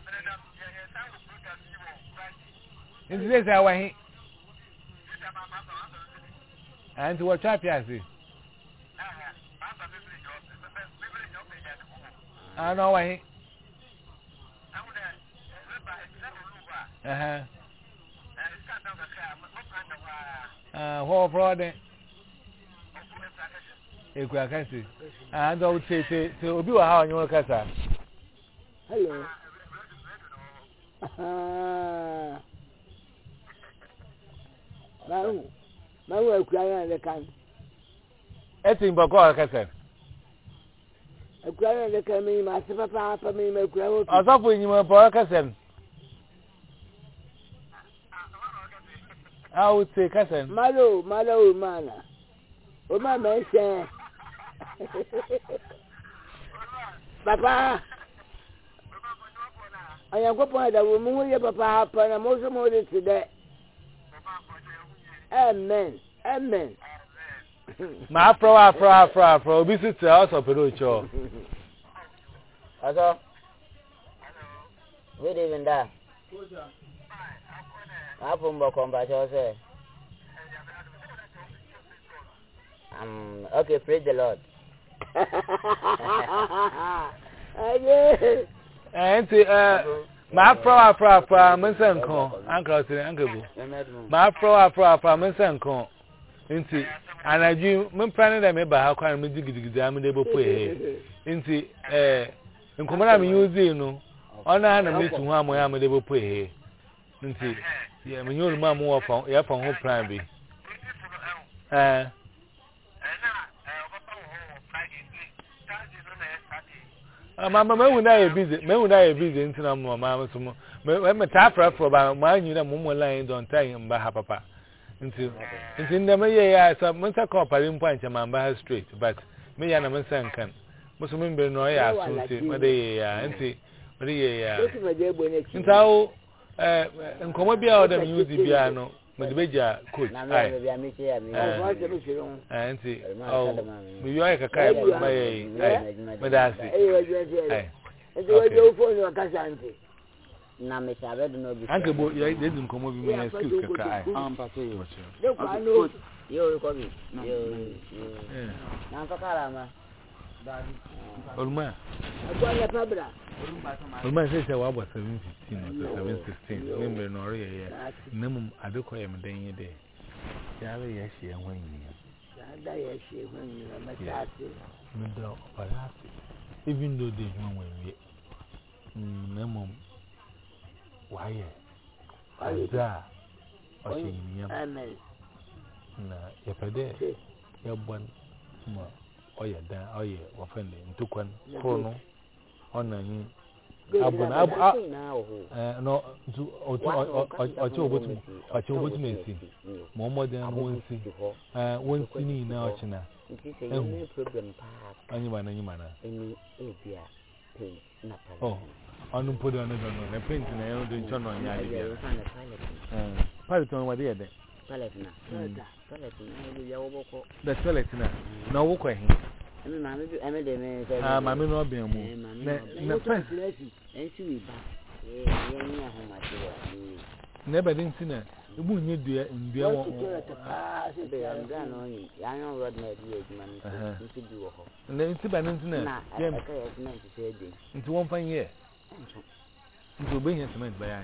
Nti say say wahi. And what trap ya see? Ah no wahi. Uh-huh. Ah, what fraud? Eku akasi. And I would say say say obi wa ha onyo kasa. Hello. Ah. Now, now we cry the can. Etin bako kasa. E cry the can me ma se papa papa me me cry o. Asafo enyima bako kasa. I would say kasa. Malo, malo mana. O ma me say. Papa. Aya ko po da wo mu ye papa pa na mo so mo de today. Amen. Amen. Ma afro afro afro afro obi sit house of Perocho. Aso. Good evening da. Apo mbo komba chose. Um okay, praise the Lord. Aye. And uh ma afro afro afro mensan ko uncle say uncle bu. Ma afro afro afro mensan ko. Nti anaju me plan na me ba ha kwan me digidigidi am de bopo e. Nti eh nkomara me use no ona na me tu ho am ya me de bopo e. Nti ye me nyolu ma mo fa ya fa ho plan bi. Eh Mama, me when I busy, me when I busy into na mama so mo. Me me ta fra fra ba ma anyu na mo mo line don tie mba ha papa. Nti nti ndem ye ya so mo sa ko pare mpo anche mamba ha straight but me ya na me san kan. Mo so me mbe no ya so ti me de ye ya nti me de ye ya. Nti awo eh nkomo bia o dem use bia no me de beja coach ai. Eh nti oh me yo ya kaka ma ye me da si. Eh nti wo je phone wa kasante. Na me sabe do no bi. Anke bo ya de nkomo bi me excuse kaka ai. Am pa say yo. De kwa no Yo ko bi. Yo. Eh. Na fa kala ma. Olma. Agwa ya pabra. Olma say say wa bo seven fifteen or seven sixteen. Me me no re ye. Nam adeko ye me den ye de. Ya re ye hye hwan yi. Ya da ye hye hwan yi na matase. Me do parati. Even though they want we. Nam why ye. Aza. O se yim. Amen. Na ye pede. Ye bon ma oye dan oye ofende ntukwan krono ona ni abuna abu eh no zu otu ochi obotu ochi obotu mesi mo modern wonsi eh wonsi ni na ochina eh problem pa anyi bana anyi bana eni ebia paint na pa oh onu podo onu no na paint na yo do ncho no nya de bia eh palette on wade yede palette na palette na ya wo boko the toilet na na wo kwa hin emi ma me emi de me say ah ma me no obian mu na na first ensi wi ba eh ye ni aho ma ti wa na be din tina ebu nye dua ndua wo be ya nga no yi ya nyo road na di ejuma ni nti di wo ho na nti ba din tina ye ka ye na nti say de nti won fan ye nti obe cement ba ya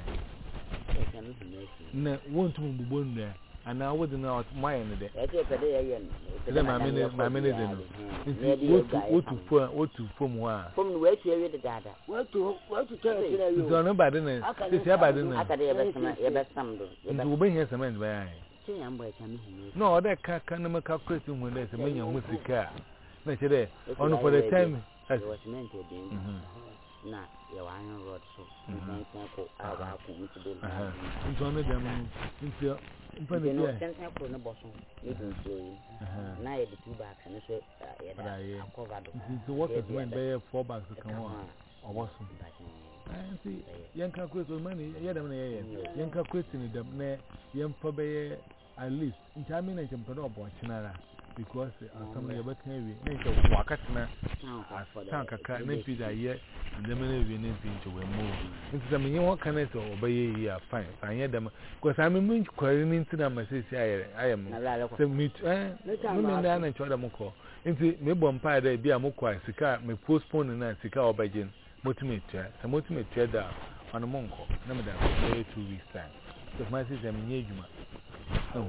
na won tu mbubo nua ana wo de na mai ne de e ke pede ye ye le ma me ne ma me ne de no nti wotu wotu fo wotu fom ho a fom no we tu ye de dada wotu wotu tere tere yo nti no ba de ne se se ba de ne aka de ye be sama ye be sam do nti obe hia cement ba ya se ya mbo e cha me hu no o de ka ka na me calculate hu ne se me nya hu sika na che de on for the time as cement e de na ye wa iron rod so nti ko aba ku nti de nti on de no nti Mpane no sense ko no boso e do so na ye the two bags and so ye da cover do nti what is when be four bags kan ho o boso nti yanka kwesi mani ye dem na ye yanka kwesi ni dem na yemfa be at least nti ami na ntempa do obo chinara because some of your back heavy. Nature Wakatana, Tankaka, Napi, I yet, and the many winning to a move. Into some young cannot obey ye, fine. I hear them, because I'm a moon quarrying into them. I say, I am some meat, eh? Women down and try them call. Into me bompire, there be a mokwa, Sika, me postpone and Sika or Bajin, motimate chair, some motimate chair down on a monko, number that two weeks time. So my sister, I'm in Yajuma. Oh,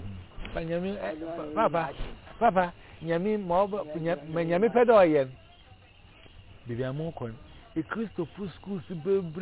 Papa, Papa, Yami Mob, Yami Pedoyan. Baby, I'm more con. A Christopher school to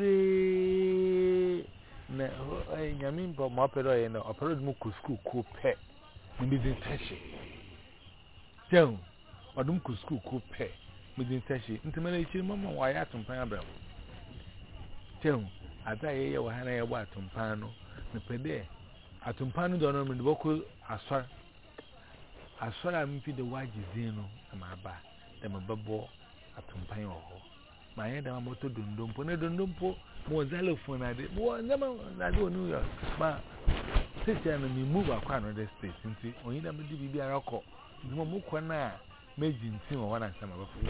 be Yamin Bob Mopedoyan or Perodmuku school cool pet. Maybe the Tashi. Joe, or Dumku school cool pet. Within Tashi, intimidation, Mamma, why at some Pabel. Joe, I die a Hana Watum Pano, the Pede. Atumpano don't know the vocal as far as far as I'm the white Zeno and my bar, then my bubble Atumpano. My head I'm motor dundum, pone dundumpo, more xylophone I did, more never I do New York. But sister and me move a corner of the space into only them to be a rock. The Mukwana made in Tim or one and some of them.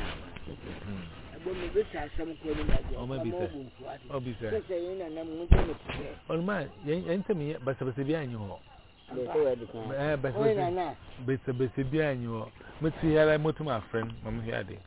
Oh, maybe so. Oh, be so. Oh, man, you enter me, but I was behind you. Eh, but it's a bit behind you. But see, I moved to my friend, Mamma Hadi.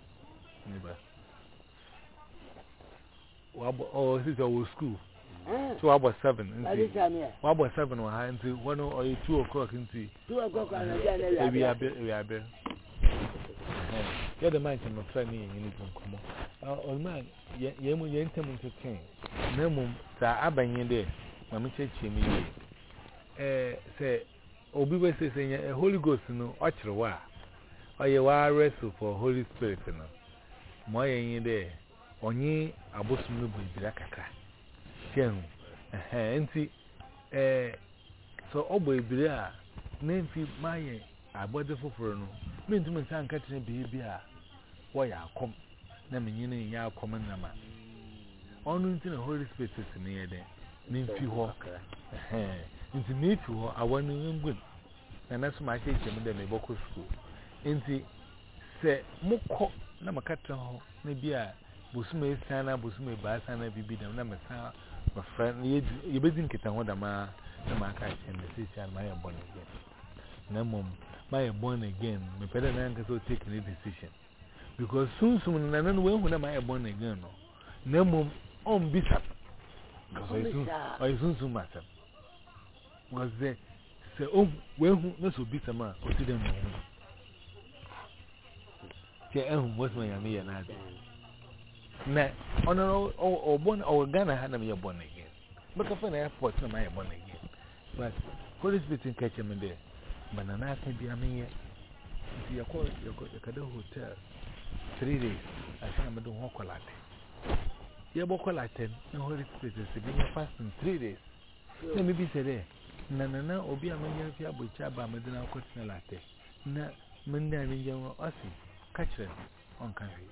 Oh, this is our school. So I was seven. I was seven or high until one or two o'clock into two o'clock. We are there. The other man came a friend in Come on. Oh, man, Yamu Yentam to King. No mum, Sir Abany there. Mamma Chimney. Eh, say, Obi was saying a Holy Ghost no, Ochra. Or you are wrestle for Holy Spirit. No, my in there. Only a bosom no be Rakaka. Jem, eh, auntie, eh, so Oboy Bria, name feed my a body for no. Mean to me, son, catching a baby. Why I come, Namin, ya common number. Only in the Holy Spirit is near there. Name few walk. Eh, into me too, I want to good. And that's my teacher, Madame Boko School. Into say, Moko, Namakatan, maybe a Busme Sana, Busme Basana, Bibi, and Namasa, my friend, you didn't get on the ma, the Maka, and the teacher, and my born again. No, mum, my born again, my parents are taking a decision. Because soon, soon, and then when am I born again? No, mum, on Bishop. I soon soon matter. Was there, say, oh, well, no, so be some man, or see them. Say, oh, what's my ame and I? Nay, on or born or Ghana had me born again. But I find airport, no, my born again. But Holy Spirit catch him in there. But an ass may be a me. See, you call your hotel three days. I say, I'm doing walk a lot. You walk a lot, and Holy Spirit is being fasting three days. Let me be said, Nana, Obi, a man, if you have a chaba, Madonna, Cotina latte. Na, Manda, and young Ossie, catch them on country.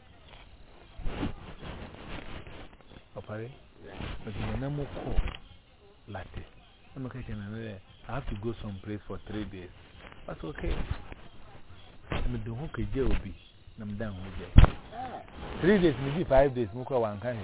Opare, but in a number call latte. I'm okay, I have to go someplace for three days. That's okay. I'm the hookah jail be. I'm down with it. Three days, maybe five days, Muka one kind.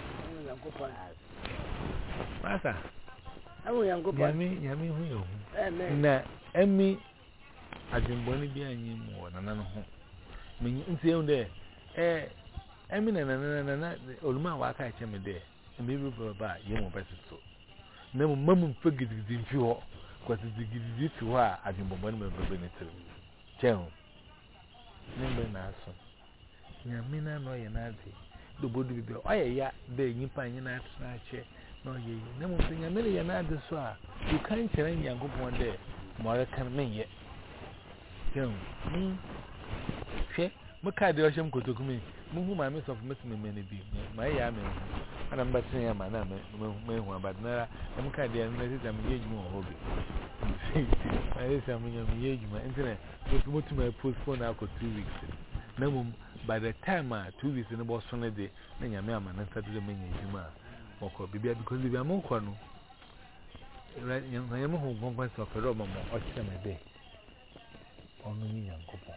Master, I will young go by me, Yami, who na Emmy. I didn't want to be any more than I know. Meaning, say on there, eh, Emmy and old man, what I came there, and maybe for a bar, you won't pass it so. No, Mamma forget it in few, because it's the gift to her. I didn't want to be in it. Tell Number Nasso. Yamina no yanati. The body be oh yeah, the Yipan Yanat, no ye, no one thing a million other soir. You can't tell any young one day, more can mean yet. Tell me, she, Maca de Ocean could took me, move my miss of Miss Many be, my yaman, and I'm but saying my name, but now I'm kind of engagement hobby. I guess I'm engagement internet. What to my postpone now for two weeks. No, by the time uh, two weeks in the boss on a day, then your mamma and started the menu. Or because we are more corner. Right, young, I am home one point of a room or ten a day. onu ni Nyankopon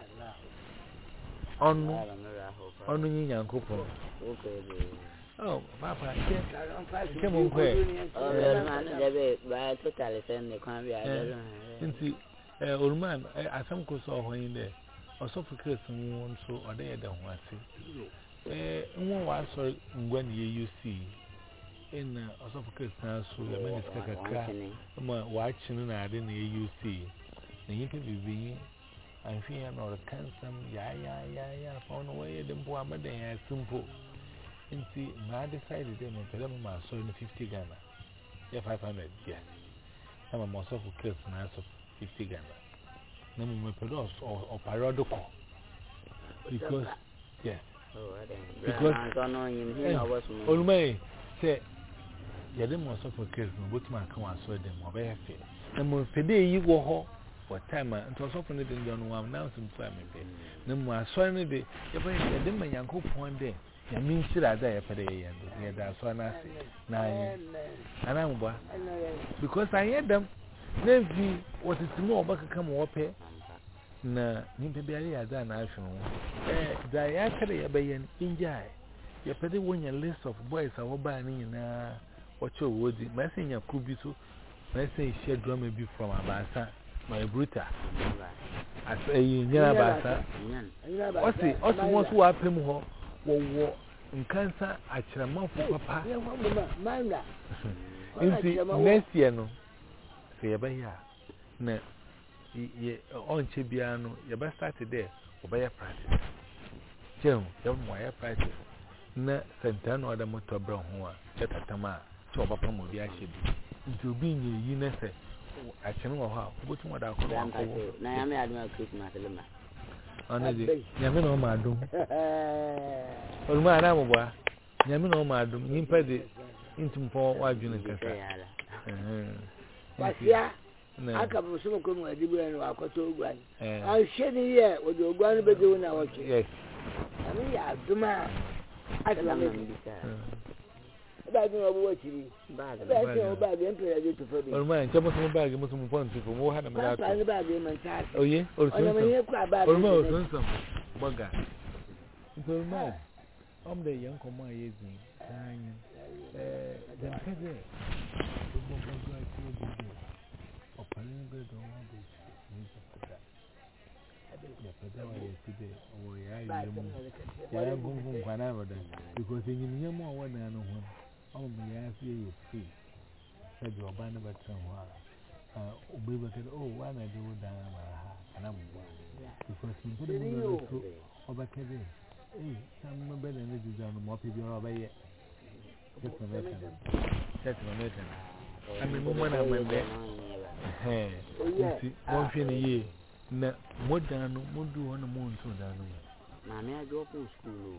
onu onu ni Nyankopon oh papa ke mo kwe oh man debe ba total sen ne kwan bi adelo nti eh Olman asam ko so ho yin de osofu Kristo won so ode ye da ho ase eh nwo wa so ngwa ne ye yusi in osofu Kristo so ya mani skakaka ma wa chinu na ade ne ye yusi na yin pe bibi anfi ya no kansam ya ya ya ya fa no we de mbo amadan ya simple nti ma decide de me pele ma so no fifty Ghana ya five hundred yes ama mo so for Kristo na so fifty Ghana na mo me pele o periodical because yes because Olumai say ya de mo so for Kristo no botuma kan wa so de mo be hefe na mo pede yi wo ho what time and also for the John one now some time no more sorry de ya ba ya de man Yankopon de ya min shira da ya fada ya ya da so na se na yi ana mba because I hear them nevi what is more baka kama wope na nimpe biari ya da na afun eh da ya kada ya bayan injai ya fada wonya list of boys a wo ba ni na ocho wodi ma se nya kubi so ma se share drama bi from Abasa my bruta as a nyana basa osi osi mo so wa pem ho wo wo nkansa akyeremafo papa nti next year no se ye ba ya na ye onche bia no ye ba start there wo ba ya practice jem ye mo ya practice na sentano oda moto bra ho a chetatama cho papa mo bi a hyebi nti obi nye yi na se I can't know how, but what I call it. I am a Christmas. Honestly, Yamino Madum. Or my Ramaba, Yamino Madum, impeded into four wives in the yeah, I come from some come with the brain or Coto Grand. I'm shedding here with your grandmother doing our watch. Yes, I mean, I do my I can bag no watching bag bag no bag emperor to for me. Or man, come on bag must move on to mo had a bag man. Oh yeah, or so. Or more so some. Baga. So man, I'm the young come my is me. Eh, then said there. The book was like to go there. Or playing bed on one day. Yeah, but that way today. Oh yeah, yeah, I'm going whenever then. Because in your more one than one. Oh, my ass, you free. Said your banner, but somehow. Uh, baby said, oh, why not do down and I'm one. Because you put it in over Kevin. Eh, some better than this is on the mop if you're over yet. Just a minute. Just a minute. I mean, woman, I went there. Hey, one thing a year. No, more than more do on the moon so down. Mammy, I go to school.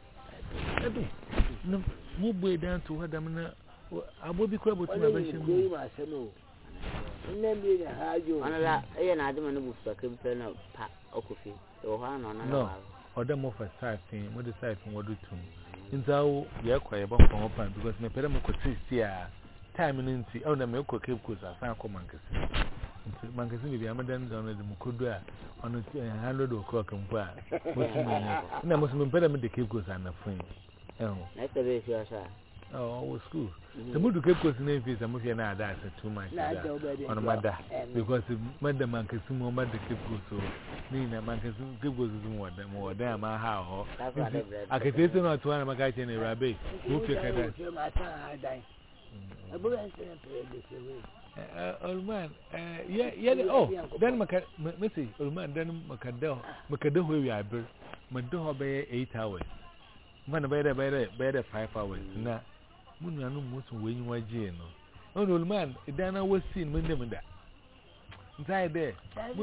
No, move way down to what I'm not. I will be quite with my vision. And then be a hard you. And I don't know if I can plan out Okufi or one or no. Or them of a side thing, what the side from what do to. In Zao, you're quite about from open because my parent could see here. Time in the oh, the milk cape goes as I come Mancassin. Mancassin will be a madam down at the Mukudra on a hundred o'clock and bar. And I must remember the cape goes on the frame. Oh, that's a bit, sir. Oh, school. The mood to keep question name is a movie and I that's too much on a mother because Madam Mancassin or Mother keep goes so. Nina Mancassin keep goes more than more damn my house. I can say so not to one of my guys in a rabbit. Who pick at that? A boy and this away. Old man, yeah, yeah, oh, then Missy, old man, then Macadel, Macadel, where we are built, Madoha Bay eight hours. Man, better, better, better five hours. Now, Munano most when you are Jane. Oh, old man, then I was seen when them that. Inside there,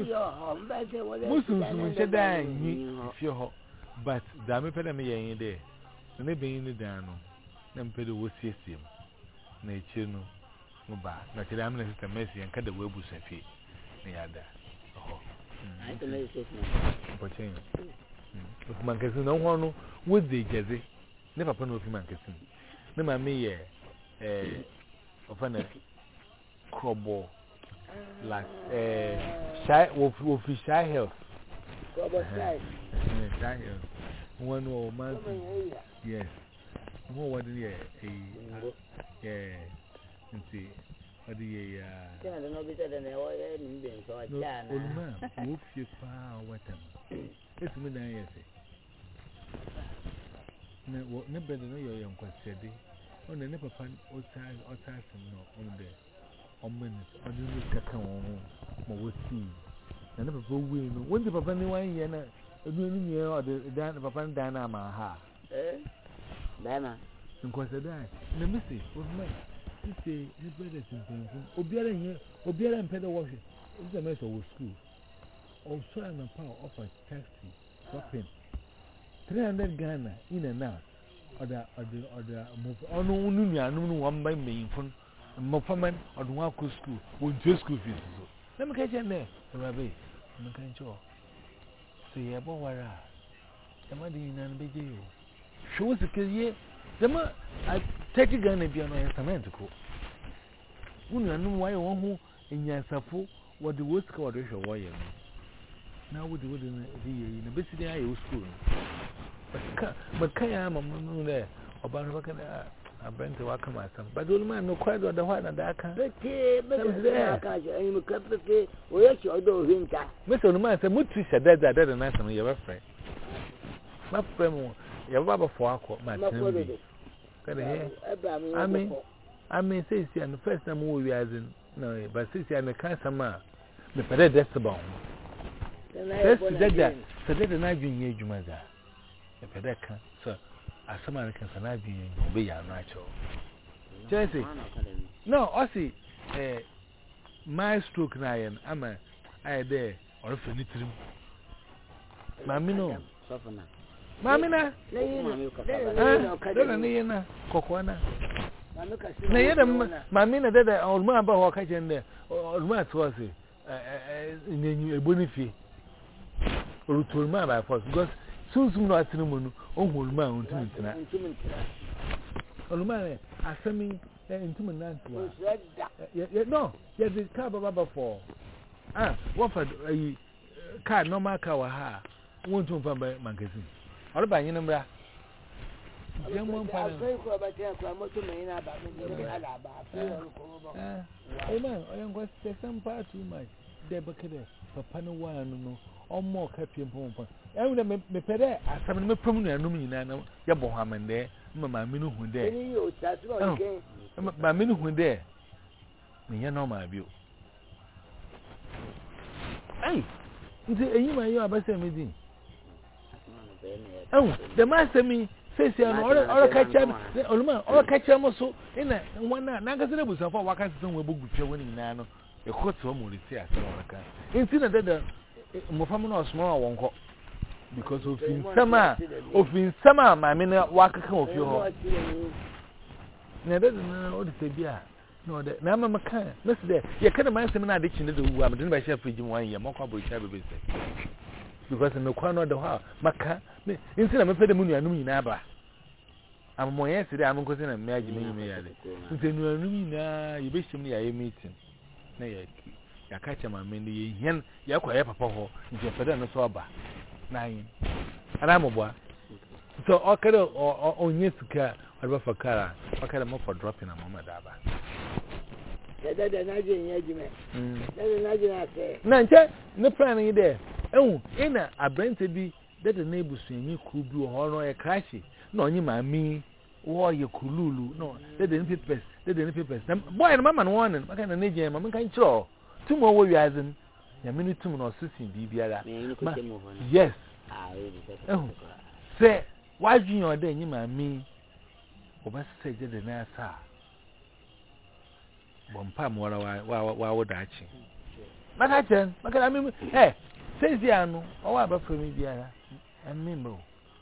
Muslims should die if you're hot, but Dami Pedamia in there, and they be in the dano, then Pedro was system. Nature no ba na kida amna sister Mercy and kada webu safi ne yada oh I can make it no pochen of Mancassin no one no with the geze never pano of Mancassin ne ma me ye eh ofana krobo Like, eh, Shy, Wolf Shy Hills. Shy Hills. One more month. Yes. One what the yeah. See, what the uh, I don't know better than I was in being so I can't. Wolf your power, what it's me, I say. No better know your young question. On the never find outside outside no on there. On minutes, on the new cacao, more see. I never go away. When the papa knew one year, a new year or the Dan Papa Dana Maha. Eh? Dana. And quite a die. The missy was mine. You say, his brothers in Pension, Obiara here, Obiara and Pedal Washing. It's a matter of school. Also, I'm a power of a taxi, shopping. three hundred Ghana in and out. Or the, or the, or the, or no, no, no, one by me from Mofaman or the one school, with two school fees. Let me catch you there, Rabbi. I'm going to say about what am I doing and beg you? Show us a career. The man, I take a gun and be on a cement to cook. You know why one who in Yasafu, what the worst quarter shall wire. Now, we do it in the basic I school. But can I am a moon there about what can I bring to welcome myself? But the man no quite what the white and that can. But there, and you can pay where you do him. Mister Luman said, Mutu said that I didn't answer me, your friend. My friend, your rubber for my friend. I mean, I mean, say, and the first time we are in no, but since you are the cancer man, the Pere Decibel. That's that, so that the night you need you, mother. The Pedeka, so as some Americans and I be your natural. Jesse, no, I see, eh, my stroke nine, I'm a, I there, or if you need to. Mamino, Mamina, Mamina, Coquana. Mamina, that I old man about catching there, or what was it? In a bonifi. Or to my by force, because soon soon not in a moon, on whole man, Olumare, assuming intimate no, yet the car baba for ah, what for a car no marker or ha, won't you from by magazine. Or by your number. Young one, I am going to say some part too much. There, but Papa no one, no, or more happy and pomp. I would have me pede, I have no prominent nominee, Yaboham and there, Mamma Minu who there. My Minu who there. Me, know my view. Hey, you may you about seventeen. Oh, the master me says, or catch him, or catch him also in a one night. Nagazin was a four workers don't book with your winning nano. A court so moldy, I said, instead of the Mofamino or small one call because of in summer, of in summer, my men walk a of your never know the Sabia. No, that Nama Macan, Mister There, you can't mind some addiction to the woman, didn't buy Chef Fiji one year, more couple of because in the corner of the house, Maca, instead of a pedamoon, I knew in Abba. I'm more yesterday, I'm going to imagine me. You know, you wish me a meeting. Nay, I catch my Mindy, Yen, Yakwa Papa, if you're no sober. Nine. And I'm a boy. So, all kind of on yes to care, or for Cara, or kind of more for dropping a moment. That's the Nigerian regiment. That's the Nigerian say. Nancha, no planning there. Oh, in a brand to be that the neighbors in you could do or a crashy. No, you my me, or your Kululu. No, they didn't papers, they didn't papers. Boy, and Mamma wanted, what kind of Nigerian, Mamma can't show. Two more we as in a minute, two more sissing, D B R. Yes. Oh, say, why do you know then you my me? Or must say that the Nasa. One palm, what I would ask you. But I tell, but I mean, hey. Says the ano, or about for me, dear, and Mimbo.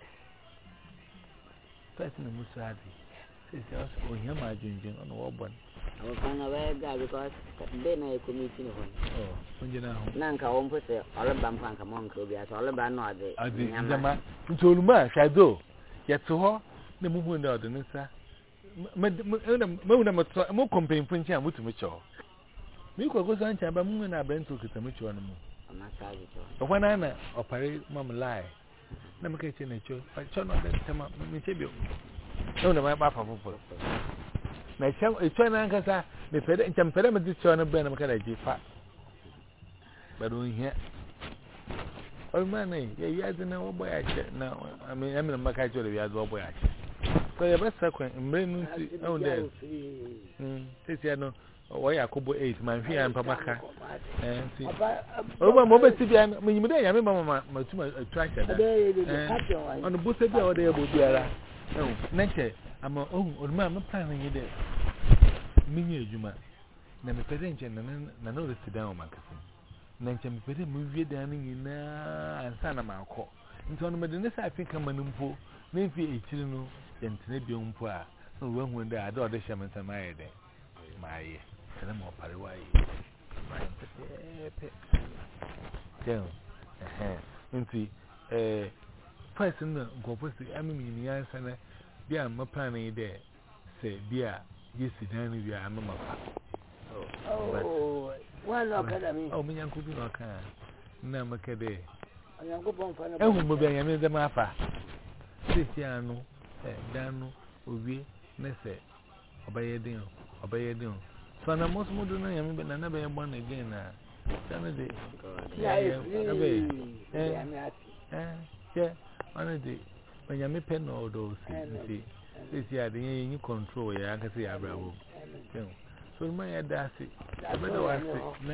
Person of Musadi says, oh, him, I didn't on the Auburn. I was going away because then I committed one. Oh, when you know, Nanka won't put all of them punk among Kobias, all about not the Yama. You told me, Shadow. Yet to her, the movement out the Nessa. More complain, Punch, and Mutumacho. Me ko go san cha ba mu na bento kitamuchi wonu mu. Okwa na na opare mom lie. Na me ka che na cho. Pa cho no de tema me che bio. No na ma ba fa fufu. Na che e cho na nkasa me pede ncha me pede me di cho na be na me ka da ji fa. Ba do hia. O man eh ya ya de na wo boy a che na I mean I mean maka cho de ya do boy a che. So ya ba sa kwen mre nu si o de. Mm. Tesi no o ya kobo eight man hwi an pa maka. Eh si. O ba mo be si bia me nyim de ya me mama ma tuma attraction da. Eh. On bo se bia o de ya bo biara. Eh. Na che ama o o ma me plan ni de. Me nyi ejuma. Na me pede nche na na no sit down o makasi. Na nche me pede mo wie dan ni na ansa na ma akọ. Nti ono me de ne sa afika manumpo na mfi echiri no yentene bi mpo a no we hu nda ade ode hye mensa ma ye de ma ye kana mo pare wa ye ma ye pe ten eh nti eh person na gopo si amimi ni ansa na bia ma plan ni de se bia yesi dan ni bia ama mafa oh one academy oh me yanku bi no kan na makade yanku bon fa na ehu mo bia yame de ma fa sisi anu eh danu owie na se obaye din obaye din so na most modu na yame na na be born again na danu de ya eh eh eh yeah on the when yame pen no do see sisi ade yin control ya aka se ya brawo so man ya dasi abeda wase na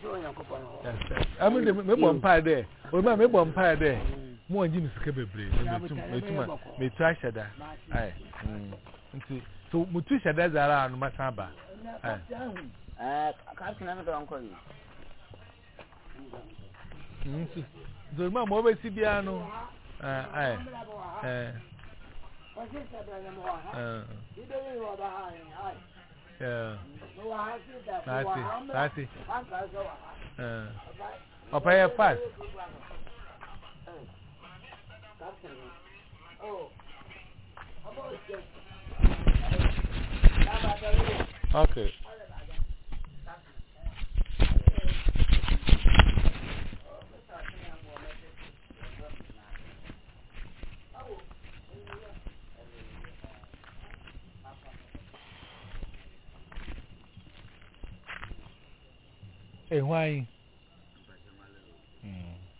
I mean me bompa de o ma me bompa de mo anji misika bebre metum metum me tu ashada ai nti so mutu shada zara anu masaba ai eh ka kina no don ko yi nti so ma mo be sibia no ai eh eh yeah. That's it. That's it. Uh, I'll pay you fast. Okay. Hey, why? Hmm.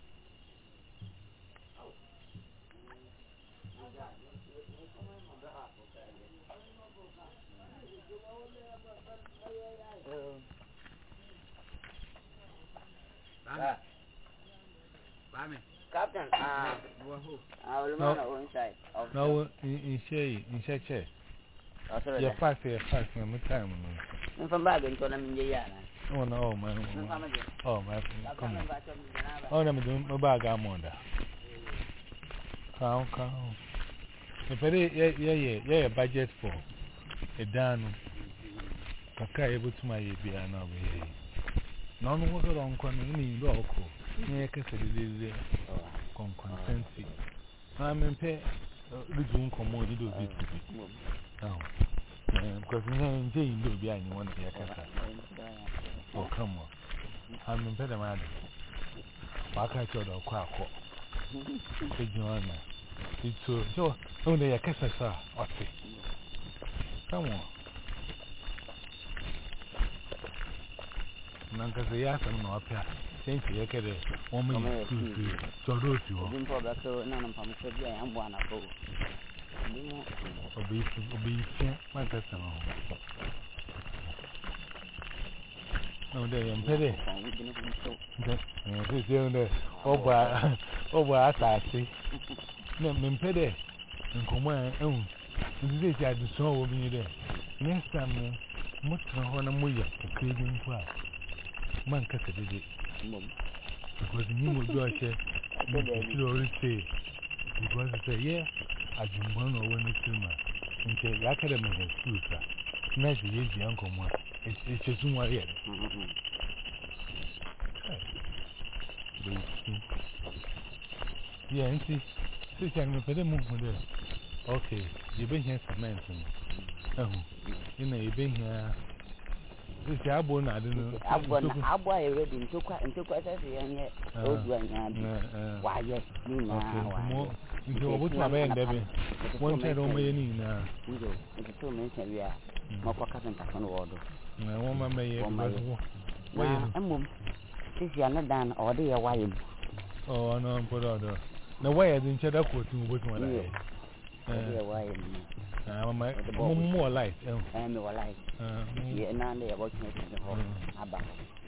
Captain, ah, I will not go inside. No, in Shay, in Shay. You're fast, you're fast, I'm time. I'm from Bagging to them in the yard. Oh, no, man. Oh, my. Come on. Oh, I'm doing my bag. I'm on that. Count, count. If it is, yeah, yeah, yeah, budget for a down. Kaka able to my beer now. None was around coming in local. Near Cassidy, consensi. I'm in pay. The June commodity do it. Now, because you know, Jane do behind you one of the Casa. Oh, come on. I'm in better man. I can't show the quack. Say, Joanna. It's so, so, only a Casa, sir. Come on. Nanka say, yes, I'm not here. Thank you, okay. Woman, so do you. I'm for the so, none of them said, yeah, I'm one of those. Obi, Obi, my customer. No, they am petty. This is the only over over as I see. No, Mimpede, and come on, own. This is the snow will be there. Next time, much on a moya, a craving for man cut it. Because you would do a share, you already say, because I say, yeah, I don't want to win the filmer. Until the academy has two, sir. Nice, the uncle one. It's just one yet. Yeah, and see, see, I'm a move with this. Okay, you've been here for mention. Oh, you know, you've been here. It's a bone. I don't know. I want I buy already into into questions here. Old one. Why, yes, you know. You what's my man, Debbie? One child on my knee now. It's a two minutes we are. More cousin on order. I want my mayor. Well, since you are not done, or they are wild. Oh, no, put order. No way I didn't check up with you with one. I'm more light. I'm more light. Yeah, now they are watching it in the hall. About.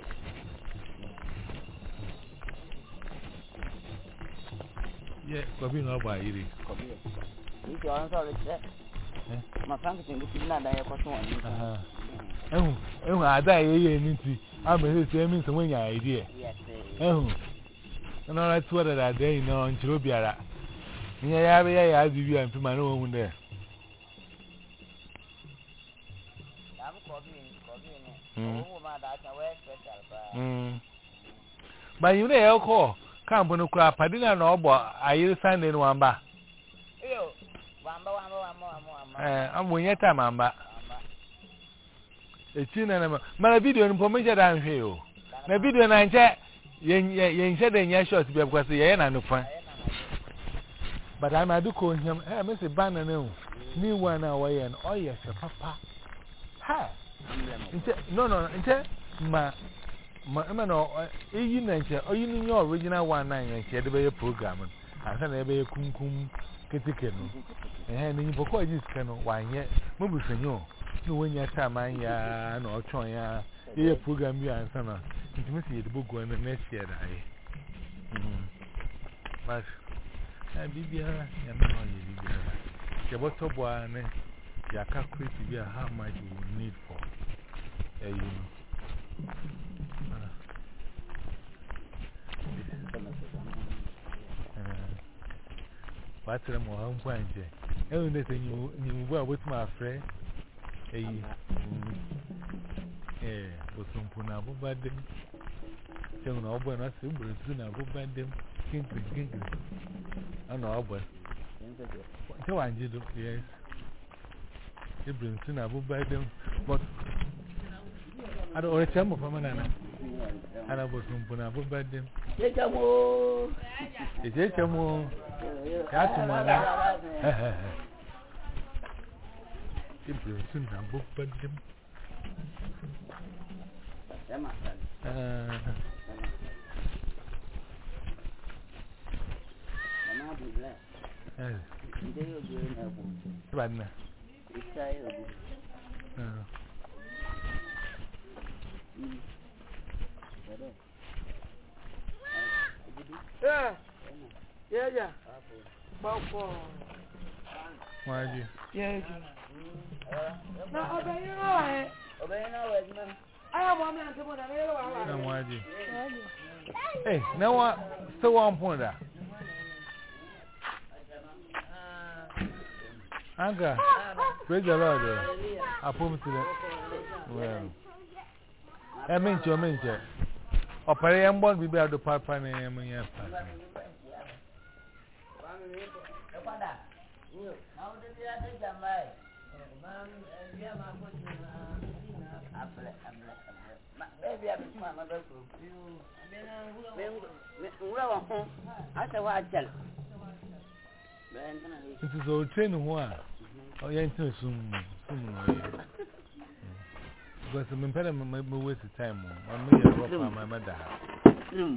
Yeah, Bobby, no, by it. If you are sorry, my family is not there for one. Oh, oh, I die in it. I'm a same as when your idea. Yes, oh, and all that's what I day know on Chilobia. Yeah, I have you and to my own there. But you know, call. Come on, crap. I didn't know about I signed in one bar. I'm when your time, Amba. A chin and my video information down here. My video and I chat. Yen said in your short because the end and the fun. But I might do call him, eh, Mister Banner, new one away and oh, yes, papa. Ha! No, no, my. Man, oh, you mentioned, oh, you know your original one nine and she had a program. I said, I be a cum cum kitikin. And in Boko, this canoe, why yet, Mobile Senor. No, when you're time, I know, Choya, your program, you and son. It must be the book when the next year. I. But I be there, and no one is there. The bottle one, you can't quit to be how much you will need for a you know. What's the more home point? Everything you were with my friend. Eh, was some Punabo bad them. Seven over us, soon I will bad them. Kinkly, kinkly. I know, but so I did, yes. It brings soon I will bad them, but I don't want to tell me from an anna. And I was from Punabo bad them. It's a more. That's my it brings soon I will bad them. Uh, Radna. Yeah, yeah, yeah. Why do you? Yeah, no, obey you know, obey you know, I have one man to put a little one. Hey, now what? Still one point there. Anka, praise the Lord. I promise you that. Well, I mean, you mean, Opera and one will be at the papa and I am here. This is all training one. Oh, yeah, soon. Because I'm impediment may waste time. I'm not going to my mother. Hm.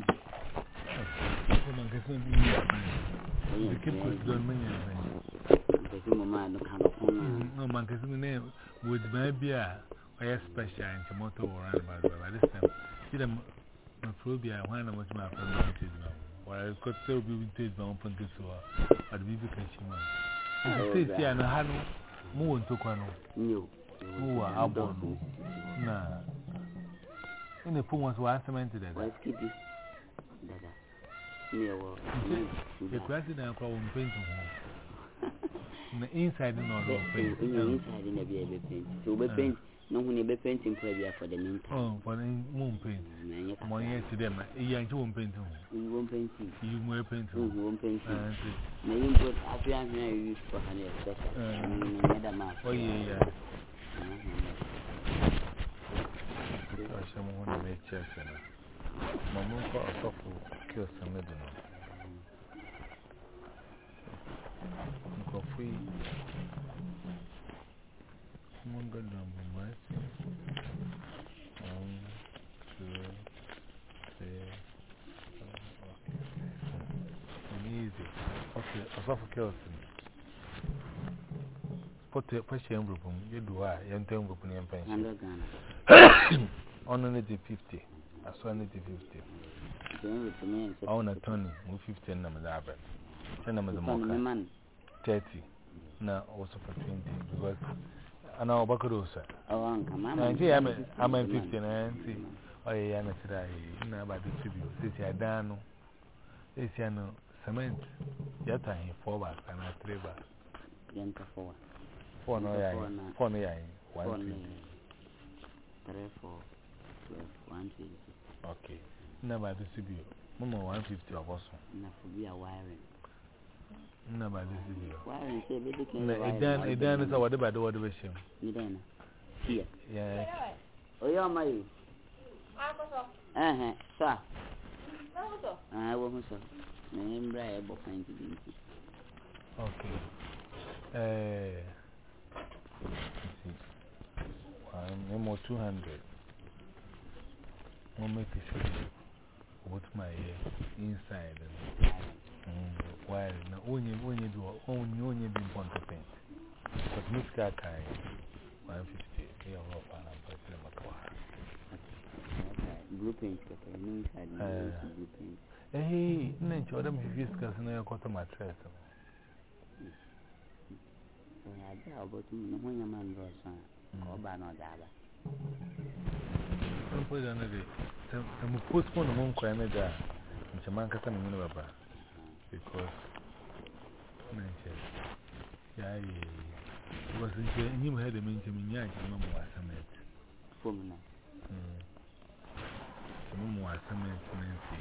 The kid was done many things. No man can see the name with my beer. I have special and tomato or animal by this time. See them phobia when I was my friend. Or I could still be with taste my own punches or at the baby can see. Say, I know how more to one. No, who are outbound. Nah. In the pool was one cemented. What's keep this? The president problem painting. The inside and all paint. Inside in the baby paint. So we paint. No one be painting prayer for the meantime. Oh, for the moon paint. More years to them. You won't paint. You won't paint. You won't paint. You won't paint. Maybe put appearance I use for honey. Oh, yeah, yeah. someone who made church. Mamma for a soft kill some middle. Coffee. One good number, mercy. One, two, three. Easy. Okay, a soft kill. Put a question group. You do I, young term group in pension. Only fifty. I saw fifty. I want a Tony, move fifteen numbers. ten numbers a mocha. thirty. Now also for twenty. Because I know Bacarosa. Oh, I'm fifteen and see. Oh, yeah, I'm today. No, about the tribute. This year, Dano. This year, no cement. Yet I four bags and I three bags. Four. Four no, four no, one. Three, four. One twenty. Okay. Never distribute. Mama one fifty of us. Enough to be a wiring. Never distribute. Wiring, say, baby, can you done a done is what about the water vision? You don't here. Yeah. Oh, you're my. Uh huh, sir. I won't, sir. I'm right about twenty. Okay. Uh, I'm more two hundred. I'll make a show what my inside and why now only when you do only only being point of paint. But Miss Kakai one fifty, yeah, blue paint, inside blue paint. Hey, nature, them if you discuss in your quarter mattress. I doubt about you, no one your man was son, or by no daba. I'm putting on it. I'm postpone among crime there. And Chamanka and Minova because nature. Yeah, was in you had a mean to me, I don't know what I meant. For me, some more cement, Nancy.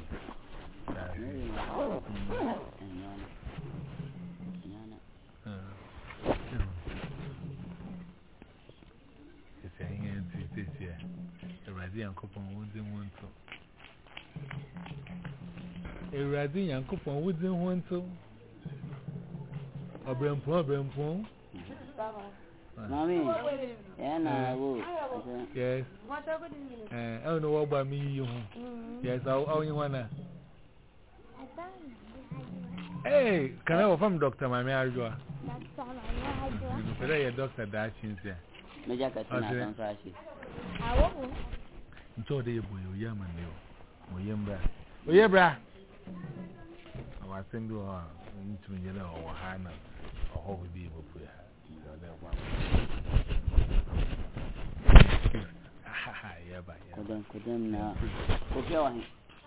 It's a hand this year. A radiant coupon wouldn't want to. A radiant coupon wouldn't want to. A brim problem, phone. Mommy, and I will. Yes. I don't know about me. Yes, I only want to. Hey, can I offer Doctor Mammy Arjua? Today, a doctor that she's there. Major Catina, I won't. Until they boy, Yaman, Oyembra. Oyebra. I was sending her into Yellow or Hannah or how we be able to her. Ha ha, yeah, by them, could them now. Okay,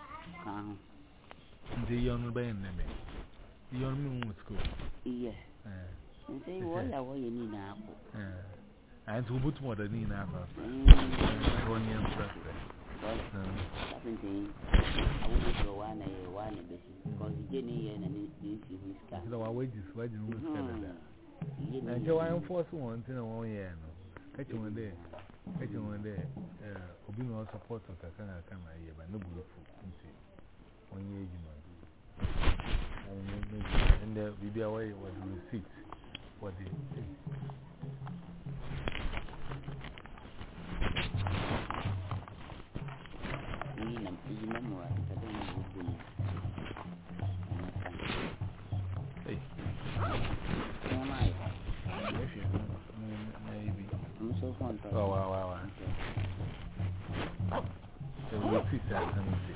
the young band, the young moon school. Yes. And say, what are you need now? And to put more than enough. One year president. seventeen. I wouldn't go one a one because Jenny and his car. So our wages, why do you Canada? And so I am forced one to know one year. Catch you one day. Catch you one day. Obino support of Kakana come here, but no blue food. One year, you know. And the B B away was receipt for the. Hey, maybe. I'm so fun. Oh, wow, wow, wow. The receipt I can see.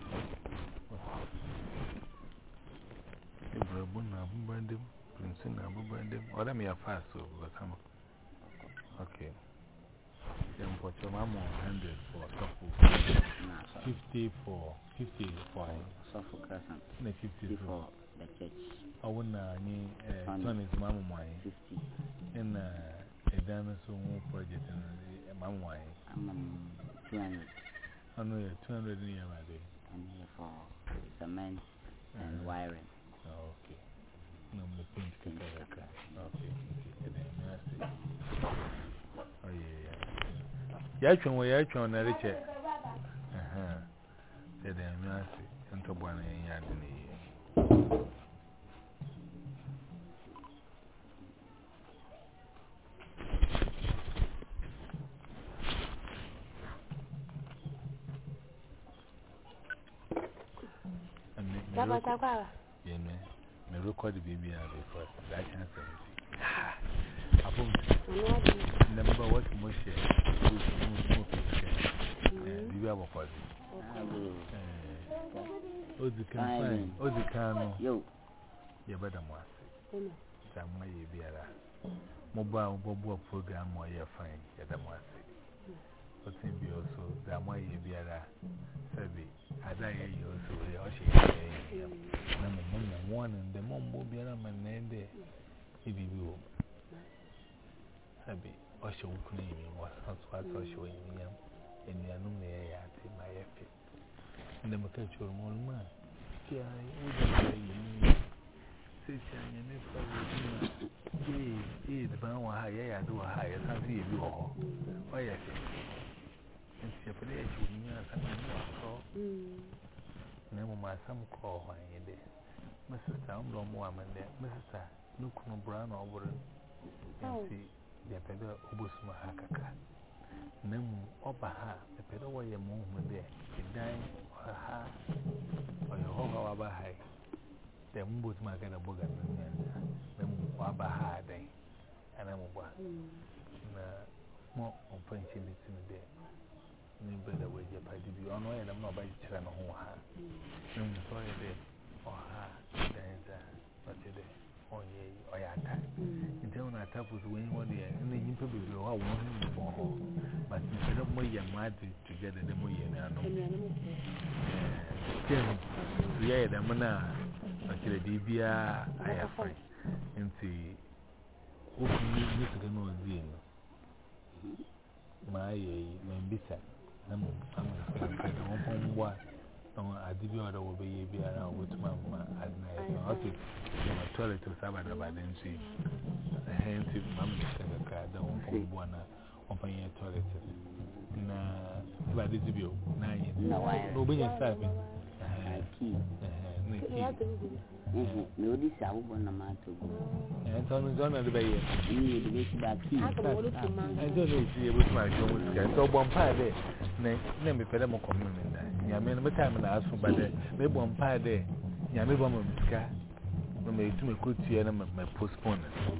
Or let me have fast so okay. Then put your mama one hundred for couple, fifty for fifty for Suffolk Crescent, fifty for the church. I wouldn't need twenty mama wine, fifty in a dinosaur project and mama wine. I'm two hundred. I know you're two hundred in your day. And for cement and wiring. Okay. No more paint. Okay. Oh, yeah, yeah. Yachon, where Yachon, and Richard. Aha, said I am not into one in Yardney. Yeah, me record the baby before that chance. Number what most share, baby our body. Oh, the can, oh, the can, yo, you better was. Some way be a mobile bobo program or you're fine, yet I must say. But in be also, that way you be a Sabi, I die you also, or she say, one and the mom will be a man named there. If you Sabi, or she will claim was not what or showing me in the annual at my effort. And the Macacho Molma, Kia, you sit and you for ye, the bound higher, I do a higher, something you do all. Why, yes. And see a place with me as I know. Never my some call my day. Missus Town Blom woman there, Missus Look no brown over and see the pedal Obusma Hakaka. Nemu Obaha, the pedal way a movement there, a dime or a ha or your whole hour high. The Mumbus Magana Bogan, Nemu Wabaha day, and I'm more on French in the day. Better way you pay the honor and I'm not by China or her. No, sorry, there or her, there's a but today, oh, yea, or ya tap. In town, I tap was winning one day, and then you probably go out one before home. But instead of more, you're mad together, the more you know. Tim, yeah, the mana, actually, D B R, I have fine. And see, open music and no deal. My, my bitter. I'm going to open what I did the other will be around with Mamma at night. I'll take my toilet to Sabbath by then. See, I hand to Mamma a car, the one open your toilet. Nah, but this view, nine, no, be a stabbing. Key, no, this I won't amount to go. And on the zone of the bay, you need to make back key. I don't know if you would like to go one pie there. Name me Pedamo community. Yamin, but time and ask for by the maybe one pie there. Yami Bomb Sky. No, may to me good to my postpone.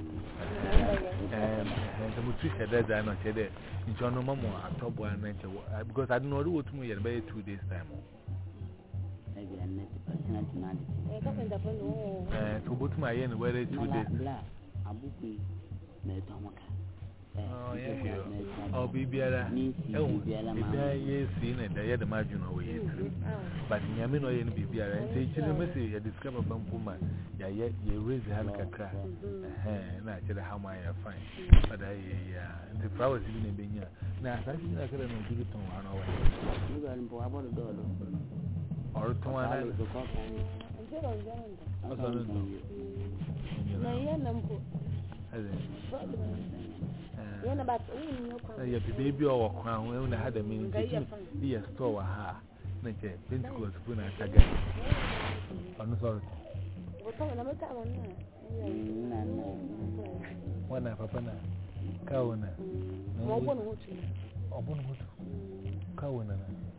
And the Mutricia that I not said it. In John Momo, I top one night because I don't know what to me at bay two days' time. Maybe I'm not personality. To put my end where it's two days. Oh, yes, I'll be better. Oh, yes, seen it. I had a margin away. But Yamino and be better. And say, Chile, I discover Bampuma. Yeah, yet you raise the Halaka. And I tell how my I find. But I, the flowers even in Benya. Now, I think I couldn't do it on one hour. You got him for about a dollar. Or to one I was a cop. Yeah, the baby or crown, we only had a minute. Yes, store her. Nature, Pentecost, when I tag it. I'm sorry. One of Papa, Kawana. Kawana.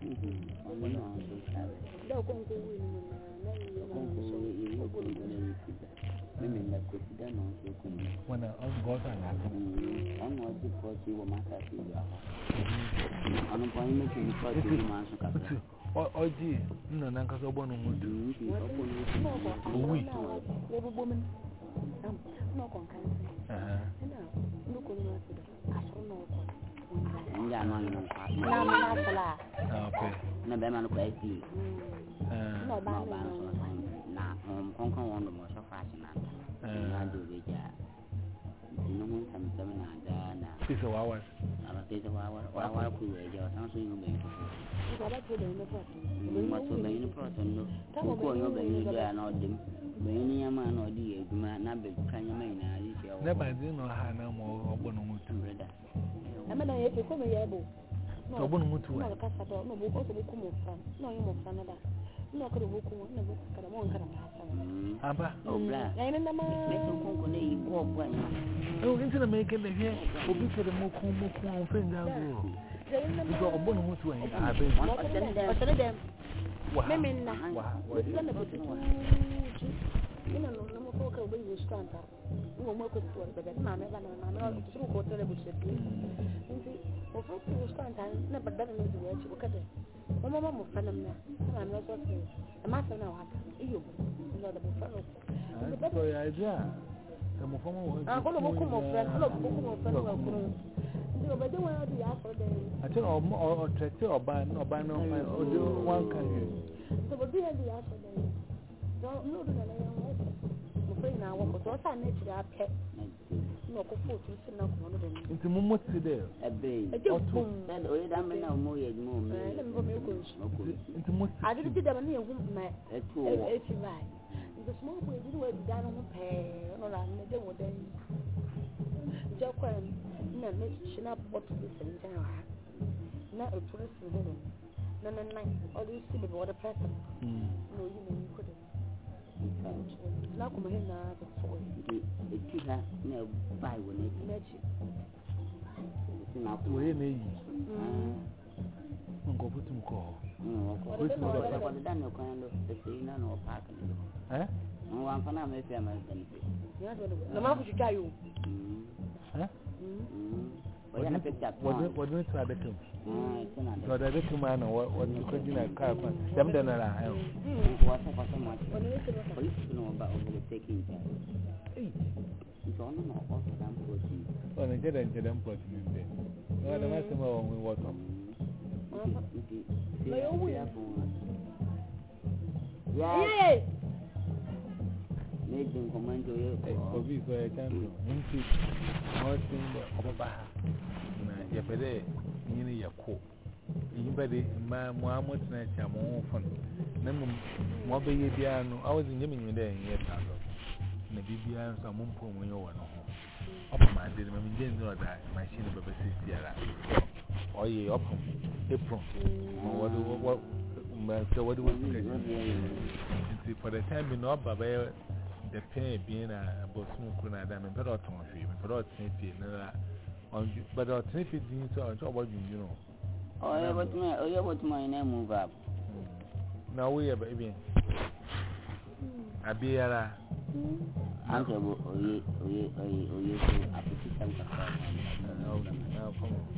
When I got an apple, I'm not supposed to be my happy. I'm not going to make any part of the master. Oh, gee, no, Nanka's a one who do a week. Woman, no concern. Uh huh. Okay. No, Beman quite deep. No, now, um, Conquer one of most of fashion. I do the job. You know, some seven and then, piece of hours. I'm a piece of hour, or I could wait your something you make. What's the main person? Who call your baby there and all them? When you man or dear, you might not be kind of man. Never did know how no more or one or two. I'm an able. So bon mutu. No ka sa do no bo ko so bo ku mo fa. No yi mo fa na da. No ko do bo ku mo na bo ka da mo nka da ma sa. Aba. Obla. Ya ina na ma. Me so ko ko ne yi ko bo ani. Oh, into the making the here. Obi ke de mo ku mo ku on fe nda go. Because obon mutu en abe. O tele dem. Wa. Me me na. Wa. Wa na bo tu. Ina no no mo ko ka obi restaurant. Mo mo ko tu ba na me ba na na na so ko tele bo se tu. Nti o fo tu restaurant na ba da na du wa chi ko ka de. Mo mo mo fa na me. Na me so se. E ma se na wa ka. Iyo. No da bo fa no. So ya idea. Mo fa mo. Ah, ko lo bo ku mo fa. Ko lo bo ku mo fa wa ku. Nti o ba de wa di ya so de. I tell o o trete oba no oba no o de one can you. So bo di ya di ya so de. So no do na na ya wo. Mo fa na wo ko so sa na chi ya pe. No ko fu tu sin na ko no de. Nti mo mo ti de. Ebe. O tu. Na o ye da me na mo ye mo me. Na me bo me ko nshi. Nti mo ti. Ade ti da na ye hu na. E tu o. E ti vai. The small boy didn't wear the down on the pay, no, I didn't want them. Jacqueline, no, Miss Chinap, what to be saying, not a tourist in him. No, no, no, all you see before the person. No, you mean you couldn't. Now, come in now, the soul. It could have no buy when it met you. It's not the way me. Go put him call. No, what is the done? No kind of the scene or parking. Eh? No one for now, maybe I'm a benefit. No matter what you tell you. Huh? We're going to pick up. What do you try to do? So the little man or what you could in a car, them then I have. What's up so much? What do you know about overtaking? It's only more of them protein. Well, I didn't get them protein in there. No, the maximum we water. Yeah. Made them command to you for me, so I can't do. More thing of a baha. Yapede, Nini Yako. Anybody, my Mohammed Snatch, I'm all fun. Number Mobile Biano, I was in Yemen there in yet. And the B B I and some mumpo when you were no home. Up my did my James or that machine of a sister. Or ye up April. What do what? So what do we see for the time in up by the pay being a Boston Kunada and better to my feet, but on but our trip is into our job, what you know. Oh, yeah, what my, oh, yeah, what my name move up. Now we are baby. I be a answer, oh, ye, oh, ye, oh, ye, oh, ye, I put some now come on.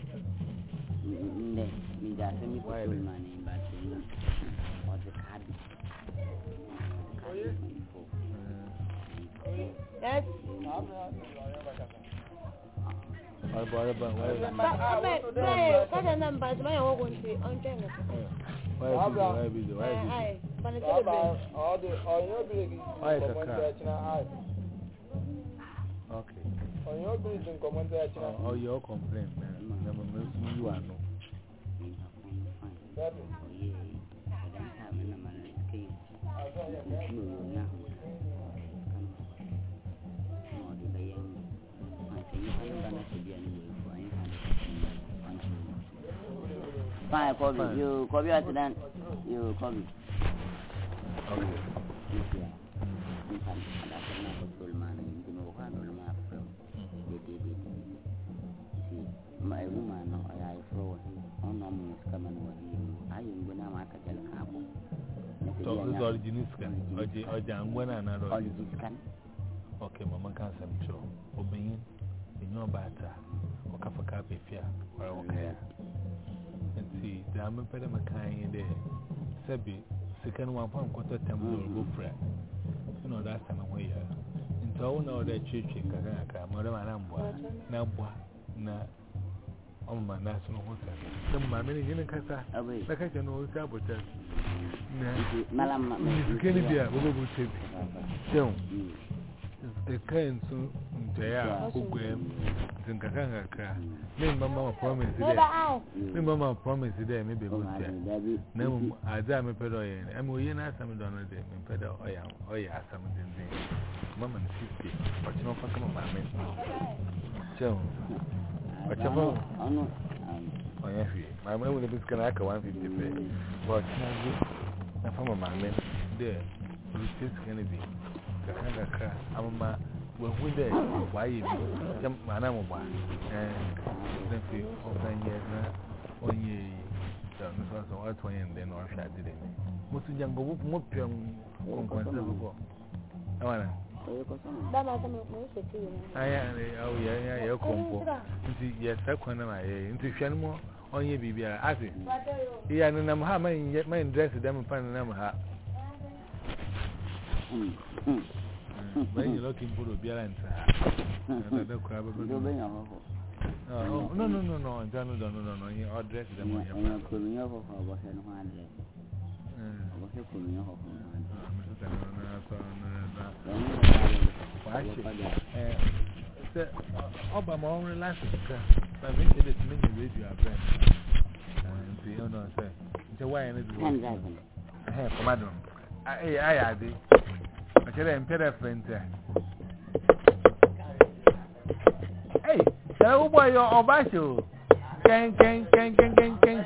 Me that me why money, but what the card. Yes. What about about why? What a number is my own on China. Why be the why? All the all your big okay. On your big comment that all your complaint, you are no. Fine, Kobe. You Kobe accident. You Kobe. Okay. My woman, I throw him. Oh, no, Miss Cameron, I am going to make a gel cabo. So, who's original scan? Or Jangwana and another scan? Okay, Mamma can't say so. Obeying in your batter or Kafaka Pifia or okay. And see, the Amapeda kind there. Sebi, second one point quarter temple go friend. You know, that's an away. Into all know that church in Kagaka, Madame Anambua, Nambua, Na. On my national hotel. Some my many in a casa, like I can always sabotage. Madame, can be a little bit. So, the kind so they are who graham, Zinkaka. Me, Mamma promised there. Me, Mamma promised there, maybe good there. No, I damn a pedoy, and we are some donor, and pedo, I am, oh, yeah, something. Mamma fifty, but you know, for some of my men. So, but you know, Oh, yeah, my mother will be going to one fifty pay. But now, from my man, there, it's going to be the kind of car. I'm a when we there, why you jump my name over and then feel open years now. One year, so what one and then or shot did it. Most young go up more young before. I want to. I am, oh, yeah, yeah, you're compo. Yes, I can. I into Shanmore on your baby. I think. Yeah, and I'm having yet my dress them upon them. When you're looking for a beer oh, no, no, no, no, John, no, no, no, no, you address them on your colony of one day. Obama only last week, but we did it many radio events. And the owner said, the way and it's half, madam. I, I, I did. I tell him, Peter friend. Hey, tell boy your obasho. Gang, gang, gang, gang, gang, gang.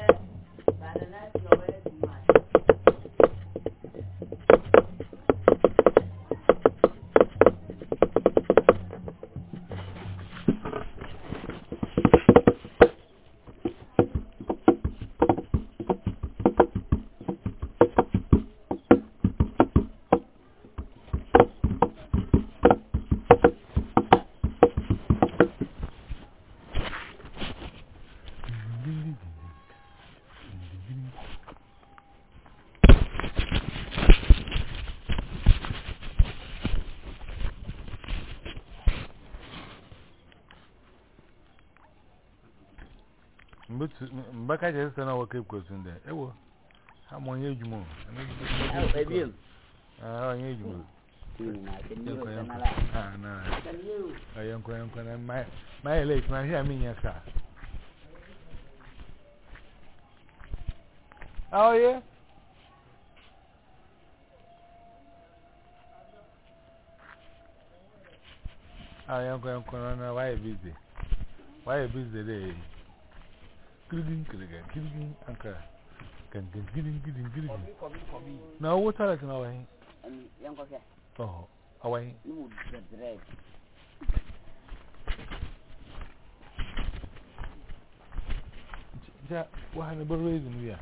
But back at just an hour keep question there. Eh, well, I'm on age more. Oh, baby. Ah, on age more. Ah, no. I am going to my my late man here. I mean, yes, sir. Oh, yeah. I am going to run. Why busy? Why busy today? Killing, killing, killing, anchor. Can get killing, killing, killing. Now, what are you now? Oh, away. Yeah, what kind of reason we are?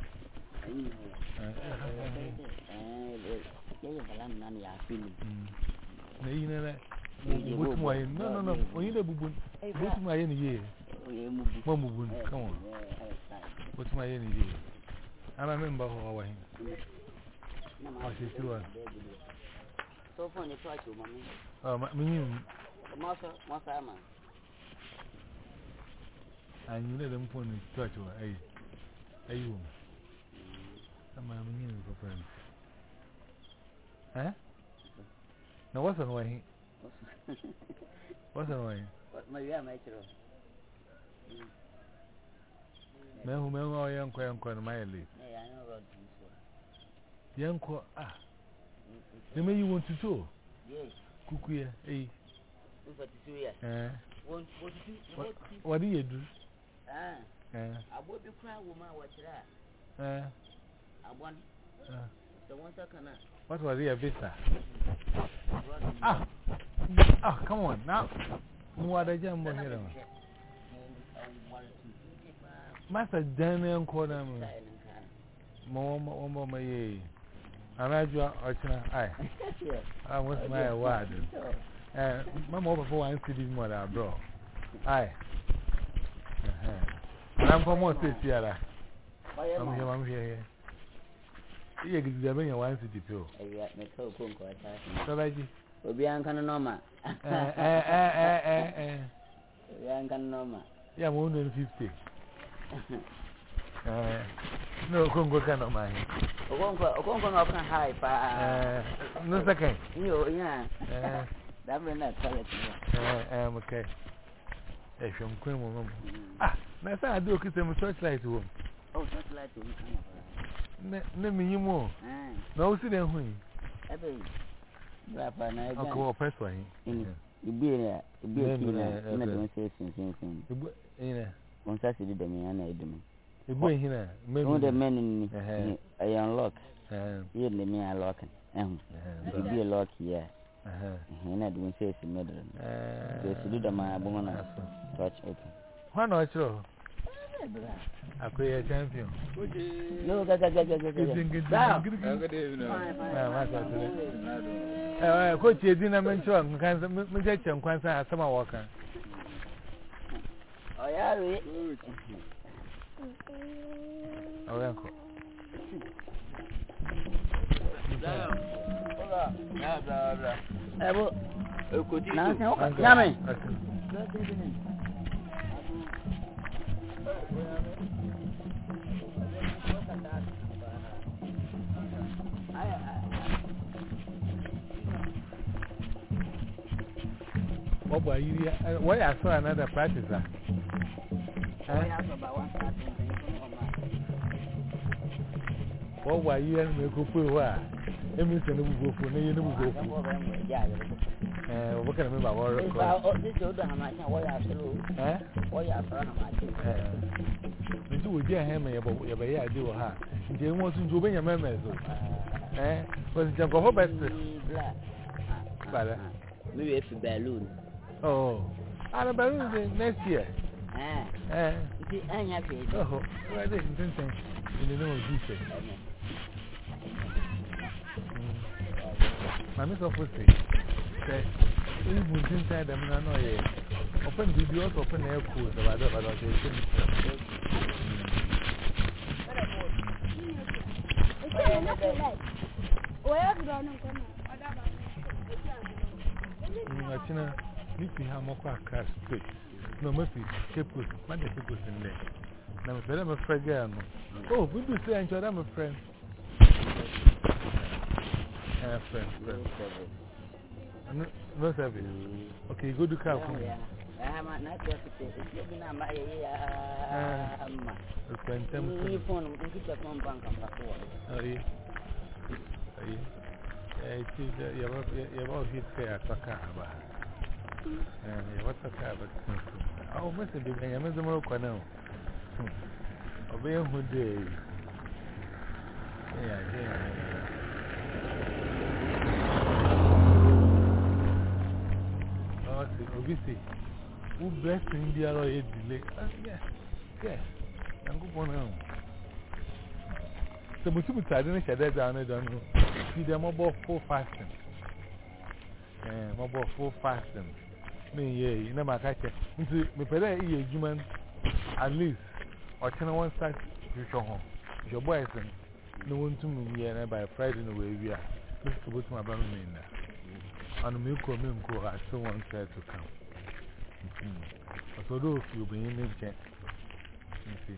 No, no, no. When you never put my in here. Come on. What's my energy? I remember how I went. I see two. So funny, try to mommy. Oh, my master, master, man. And you let them put in touch with a you. I'm a mean for friends. Eh? No, what's on way? What's on way? What my yeah, my children. Me who me who young ko young ko na my leave. Yeah, I know about this. Young ko ah. The me you want to show? Yes. Kukuya, eh. Who for to show ya? Eh. Want what to do? What do you do? Ah. Eh. I bought the crowd woman what that. Eh. I want. Eh. The one second. What was your visa? Ah. Ah, come on now. What a jumbo here. Master Daniel Corner. Mama, Mama, my ye. I'm at your archer. I was my word. And Mamma before I see this mother, bro. Aye. I'm from what is here. I'm here, I'm here. You examine your one city too. So, I just will be uncanoma. Eh, eh, eh, eh, eh. Yankanoma. Yeah, one hundred fifty. Uh, no, Congo cannot mind. Congo, Congo, not high. Uh, no second. You, yeah. Uh, that will not tell it. Uh, um, okay. If you're queen woman. Ah, that's how I do kiss them searchlight to him. Oh, searchlight to him. Let me you more. No, see them when. Okay, well, press one. You be there, you be there, you don't say something. You know, one Saturday, the man, I do. A boy here, maybe the men in a young lock. You and me are locking. To be a lock here. He not doing safe in middle. Just do the my woman touch open. Why not so? I play a champion. No, that that that that. Coach, you didn't mention Cancer, Cancer, Summer Walker. Oh, yeah, oh, uncle. Blah, blah, blah. Yummy. What were you? Why I saw another practice? What were you and me go for? Emerson will go for me, you know, go for. Uh, what can I remember? What this old man, what I saw, eh? What I saw, eh? You would get him about your way. I do her. They want to do your memories. Eh? Was it Jungle Hobart? Maybe it's a balloon. Oh, I'm a balloon next year. Eh? Eh? I'm happy. Oh, I didn't think in the name of Jesus. I'm so pussy. Say, even inside them, I know ye. Open videos, open air cool, so I don't know. Where have you gone? China, if you have more crash straight, no mercy, capos, my capos in there. Now, I'm a friend girl. Oh, we do say, I'm a friend. Uh, friend, friend. No, no service. Okay, go to car. I am not just looking at my phone. Oh, yeah. You have all his hair at Paka. And what's a car? Oh, Mister Duke, I am a Morocco now. Obey who day. Yeah, yeah. Obviously, who blessed India or a delay? Yes, yes, I'm going to know. So, we should try to shut down. I don't know. See, they're mobile full fasting. And mobile full fasting. Me, yeah, you know, my catcher. Into me, pay a human at least, or ten one start to show home. Your boys, no one to me, yeah, by Friday, no way we are. Let's go to my brother. And the milk or milk, I still want her to come. So, those you'll be in the check. You see.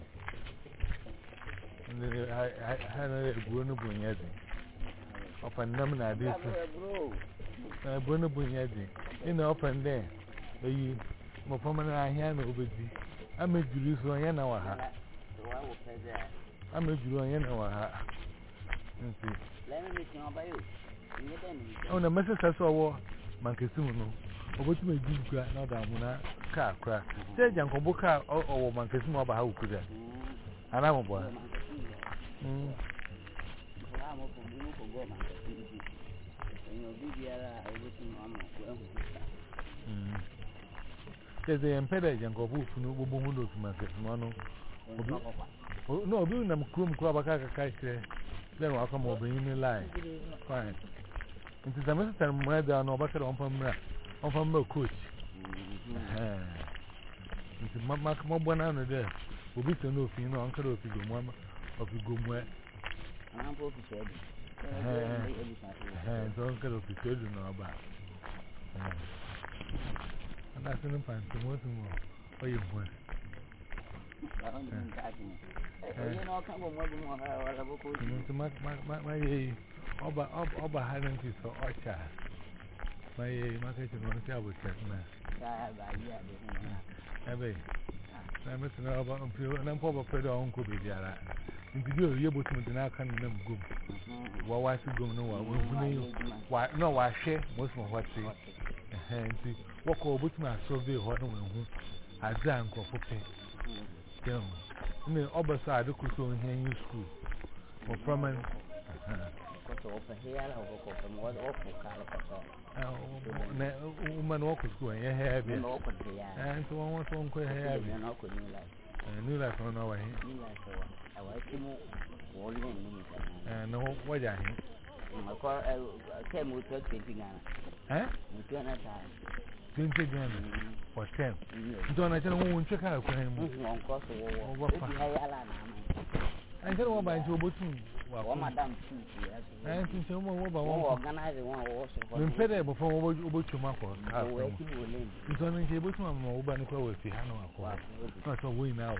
And I had a grown up in Yaddy. Up and numb, I did. A grown up in Yaddy. In the up and there, you, my permanent I hand over the. I made you so I know her. I made you I know her. You see. Let me see about you. Oh, the message I saw, Mancasimo. Over to me, do not that one car crack. Say, Uncle Boca or Mancasimo about how could that? And I'm a boy. There's the impeded Uncle Boo, no woman to Mancasimo. No, doing them crum club a caca. Then I'll come over in the line. Fine. It is a Mister Murder and Obaka on from the coach. It is Mark Mobana there. Will be to know if you know Uncle of you go of you go where. I'm going to say, and Uncle of you children know about. And that's in the pants to most more. Oh, you want. You know, come on, my Oba Oba hadn't is so orchard. My market is on the table, Abbey. I must know about you, and I'm probably afraid of Uncle Bidiara. If you do, you're able to now come in them go. Why should go no one? Why, no, I share most of what they and walk over to my survey, what I drank or for pay. Me, Oberside, the Kuso in your school. For Promen. Open here, from what awful color. Woman walk school and your hair be open here. And so one wants one queer hair. And I could new life. New life on our way. New life. I was more than and no, what are he? I came with twenty Ghana. Eh? Twenty Ghana for ten. Don't I tell him won't check out for him? One cost of war. I tell him about you, but well, Madame, I think so more about one organizing one also. When Fede before over to Marco, it's only able to move by the clothes with the Hanover. Not a win now.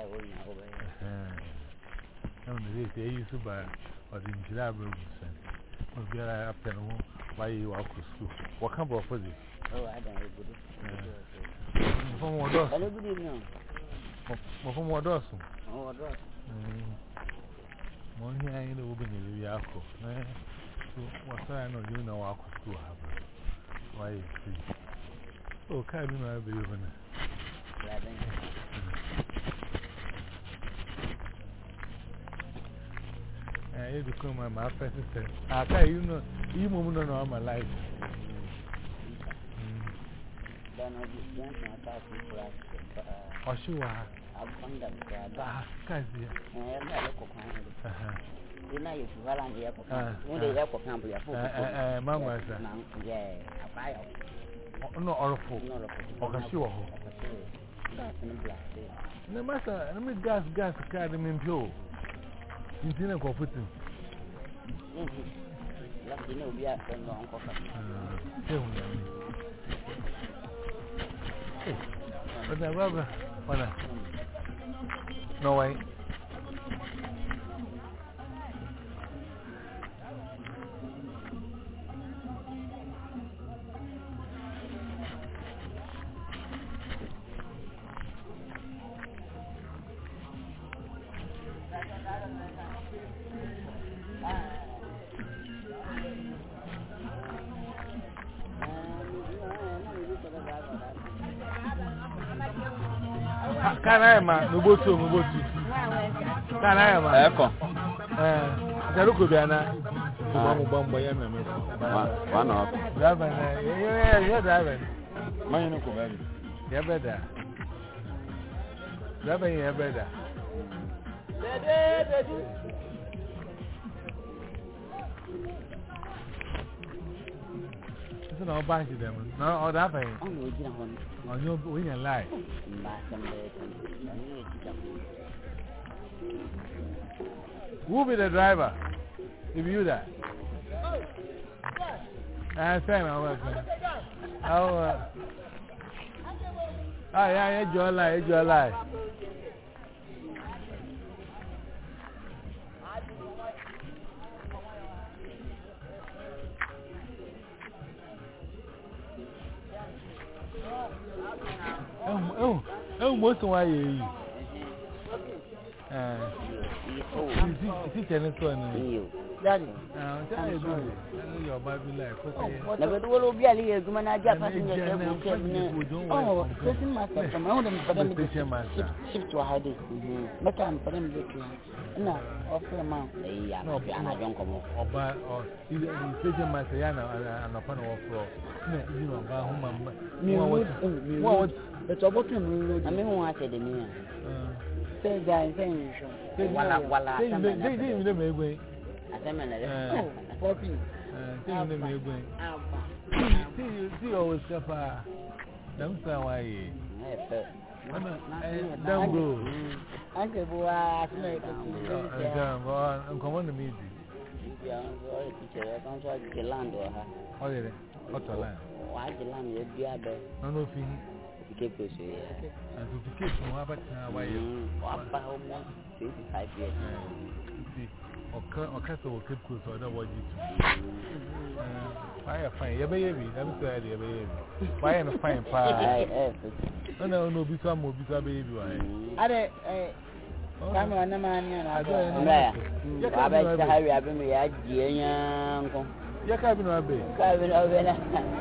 Only they used to buy or the Jilabro. We'll get up and why you walk to school. What come for this? Oh, I don't know. From what does? From what does? Oh, what does? One year in the woman in the Yako. What I know you know our school have. Why is it? Oh, can't you know I believe in it? I had to come my my first sister. I tell you, know, you move on all my life. Or she was. I've found them. Ah, can't see. And I look at you know, if you are on the airport, when the airport can be a fool. Mamma, yeah, a fire. No, or a fool. Or a shoe. No matter, let me gas, gas, card him in pure. You didn't go put him. You know, we are from the uncle. But the rubber, no way. Can I am a Mubotu, Mubotu? Can I am a echo? Eh, the look of Diana, Bomba, one of Draven, yeah, Draven. My uncle, yeah, better. Draven, yeah, better. It's not bad to them. No, all that thing. On your wing and lie. Who will be the driver? If you that. I say, my wife. Oh, uh, ah, yeah, it's your lie, it's your lie. Oh, oh, what's the way you? Uh, is it any one? Daddy, tell you, your Bible life. Never will be a little woman. I just have to oh, prison master from all them for them to shift to a hiding. But I'm for them looking. No, offer a month. No, I don't come up. Or by or either the prison master and upon our floor. You know, by whom what it's about him. I mean, what I said in here. Say, guys, saying, Walla, Walla, they didn't live away. Oh, Poppy. See, always Kappa. Don't say why. Don't go. Uncle Bois, I'm coming to meet you. Don't try to get land or her. Oh, yeah, what's a land? Why the land is the other? No, no, thing. Keep pushing. And to keep from what why you almost twenty-five years. Or Castle will keep close or don't want you to. Why a fine, your baby, let me say, your baby. Why a fine pie? No, no, no, be some more, be some baby. I don't know, I'm a man. I don't know. I bet the Harry Abbey, I young. You're coming over. Coming over.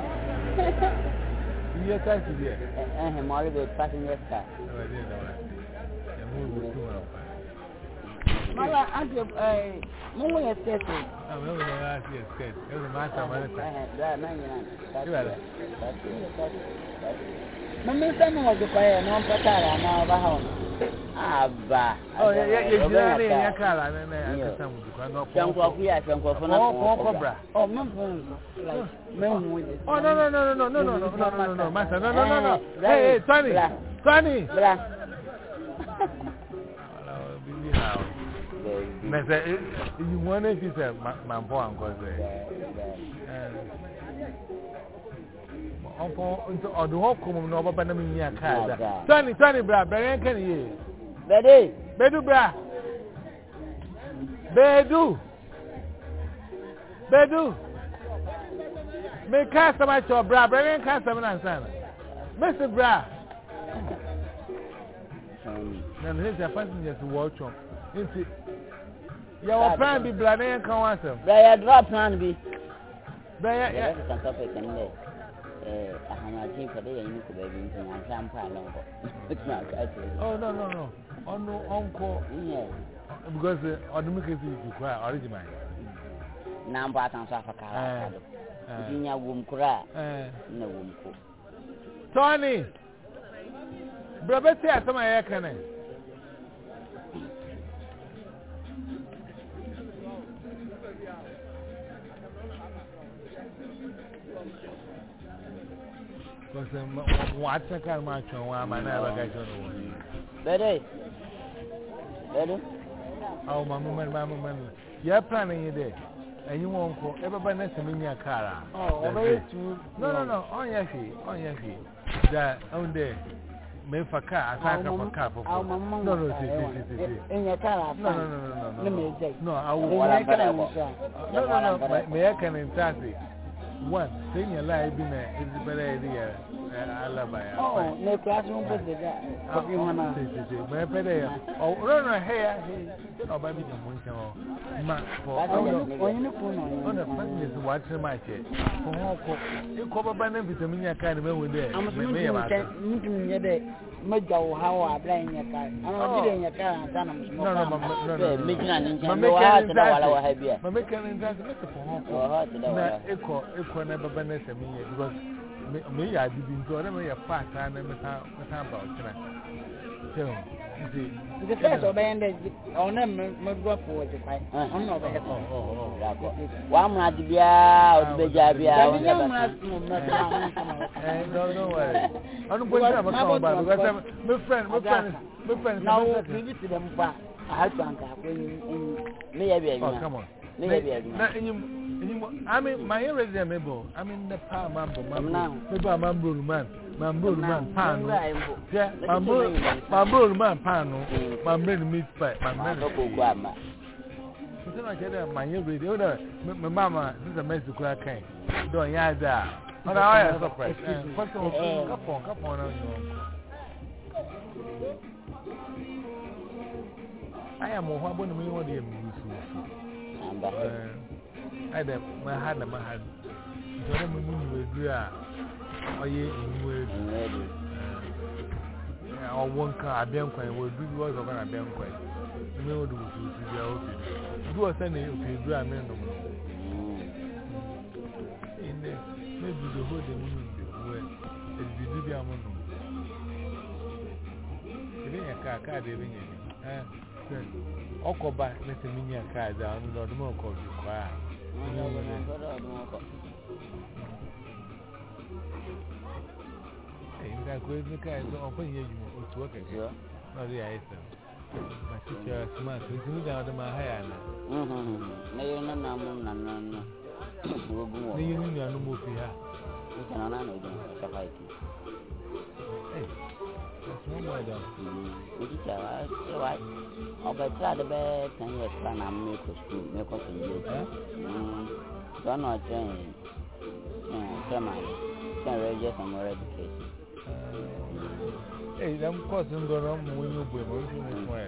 You're touching here. I'm all about passing your car. I didn't know. Mala, auntie, eh, Momo is skirt. I'm going to ask you a skirt. It was a matter of Mamma said, no, the choir, no, Patara, now about home. Ah, bah. Oh, yeah, yeah, yeah, yeah, car, and then some young coffee, I can go for no cobra. Oh, no, oh, no, no, no, no, no, no, no, no, no, no, no, master, no, no, no, no. Hey, Tony, Tony. You want to see my boy and go there. Or the whole common no, but I'm in your car. Tony, Tony, bra, Brian, can you? Betty, Bedu, bra. Bedu. Bedu. Make customer to bra, Brian, customer and son. Mister Bra. Now, here's a passenger to watch on. Your plan be blood and come answer. They drop plan be. They are some topic and there. Eh, I'm a jeep for the unique baby and some problem. Oh, no, no, no. Oh, no, uncle. Yes. Because the automatic is required original. Number and Safaka. In your womb cry. No womb. Tony. Brother, say some air cannon. What's a car match on one man? Never got on. Betty, Betty. Oh, my woman, my woman. You're planning your day, and you won't call everybody next to me in your car. Oh, very true. No, no, no, on your feet, on your feet. That on there. Me for car, I can't for car for. No, no, no, in your car. No, no, no, no, no. No, I will. No, no, no. May I can in taxi. One, thing your life in a is a better idea. I love it. Oh, no classroom, but the guy. My better. Oh, run a hair. Oh, baby, the moon. Ma, for on the funny is watching my chair. For home, you cover by them vitamin academy with there. I'm meeting your day. Major, how I blame your car. I'm getting your car and son of no, no, no, no, making an injury. My making in that for home. Echo, echo, never banned me because me, I didn't do them a part time and about so, the first of band on them must go for the fight. I'm not there. One might be out, the Jabia. Don't worry. I don't want to have a call because my friend, my friend, my friend. Now, we visit them back. I had to uncle maybe. Oh, come on. I mean, my area, Mabel. I mean, the power mambo, mambo, mambo, man. Mambo man pan, yeah, mambo, mambo man pan, mambo meat pie, mambo guama. So I said, my radio, my mamma, this is a mess to crack. Don't yada. But I am surprised. First of all, come on, come on. I am more about the million of I had my hand, my hand. Don't remember. Oh, yeah, or one car, a damn coin will do was of a damn coin. The middle do the office. Do a sending if you do a man. In the maybe the whole day, it's the Libya moon. If you car, car, they ring it. Okoba, let me in your car down, not more call you cry. I could make a open you to work at you. Not the ice. My teacher is smart, so you down to my hair. Hm, no, no, no, no, no, no. You know, no move here. You can know the fight. Hey, that's one way down. The teacher, I I'll bet the bed ten years plan and make a school, make us in you. Don't not change. German, can register some more education. Hey, them cousin go on when you bring one more.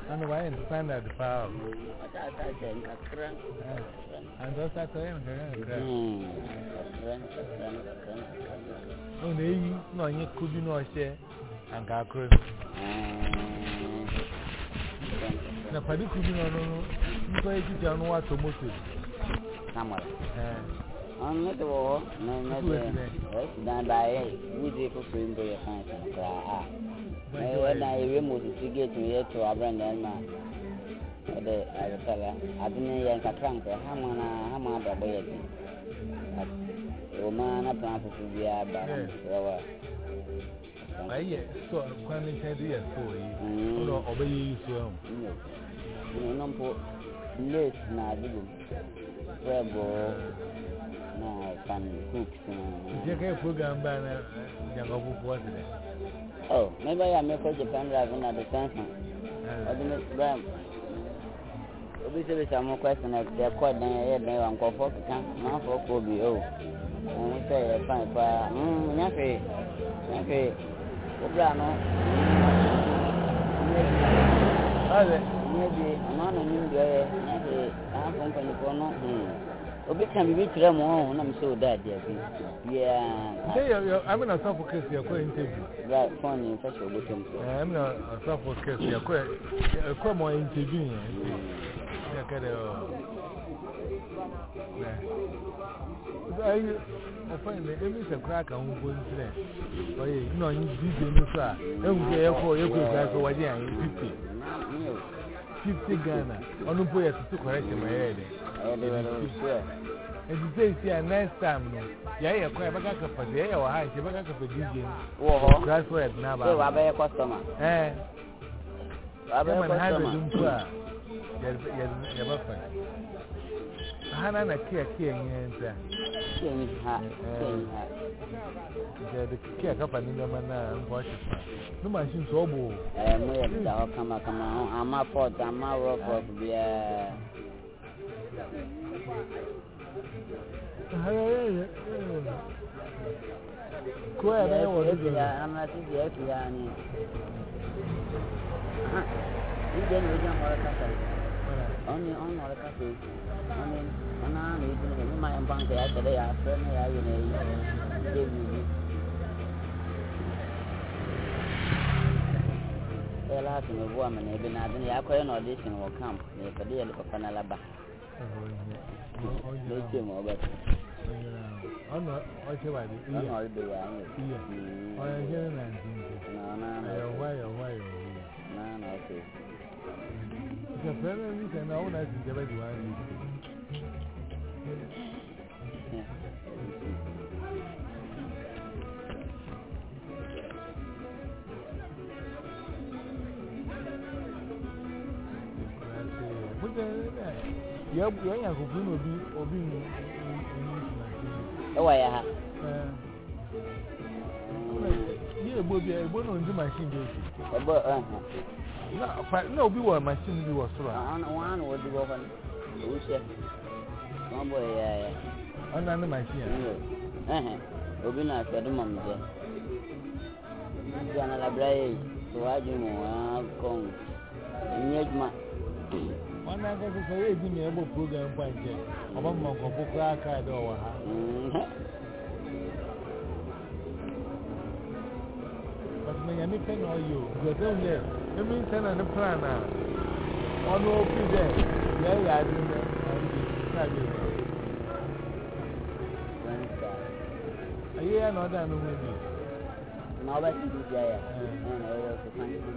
And why expand at the power? And those are the oh, they no, you could be no share and got cruise. The Paddy could be no, you play to John what to move to somewhere. On the wall, no, no, done by a would be for free to your fancy. When I removed the gate to here to our brand and man. The Arabella, I didn't yank a trunk, a hammer, a hammer, a boy. A man, a plant to be a bad. I saw one in ten years for you. Obey you so. No, no, late now, Rebel. No, fun cooks. You can program banner. Oh, maybe I make a Japan driving at the center. I didn't ram. Obviously, some question if they're quite there, they are for four can not for Kobe. Oh, and we say a fine fire. Hm, Yankee, Yankee, Obrano. Maybe I'm a new guy. I'm company for no. Obi can be rich more, and I'm so dead. Yeah, I'm in a suffocate. You're going to right funny, such a good thing. I'm not a suffocate. You're quite a come on interview. I find the image of crack on one today. Oh, yeah, no, you did the sir. And we are for your good guys over there in fifty. Fifty Ghana. On the way to correct my head. And you say, see, next time, yeah, you're quite back up for the air or high, you're back up for this game. Oh, that's where it's now. I'll be a customer. Eh, I'll be a customer. You're fine. Hana na kia kia nyenza. Kia ni ha. Kia the kia kapa ni ndama na mwashi fa. No machine so bo. Eh mo ya da kama kama ama port ama rock rock bia. Hayo kwa na wodi ya ama ti ya kia ni. Ah. Ndio ndio jambo la kasa. Only on all the cafe. I mean, and I'm eating my bank today. I friend me, I you know, a lot of a woman, even at the Aquarian audition will come. If a deal of Panalaba. They came over. I'm not, what's your idea? I'm not the way. Oh, I'm getting nineteen. No, no, why, why, no, no, okay. The family can own as in the bed. You're young, who will be or being. Oh, I have. You will be able to do machine. No, we were machine, we were so. One would be over. Who said, one boy, another machine. Eh, Obina said, Mum, Jana Bray, so I do know, come. Nyejma. One I got to say, give me a book program point. I'm a monk of book card over her. But may anything or you, you don't let. You mean send on the plan now? On no day, yeah, yeah, I didn't know. A year not done with me. Now that's the day, and I will find it.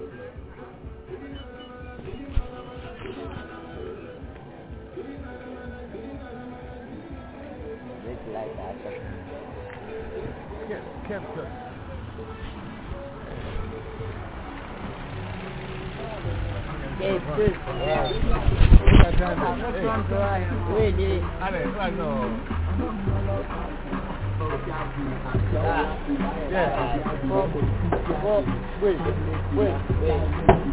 It's like that. Kept up. It's good. Yeah. Wait, I know. Yeah. Oh, oh, wait, wait, wait.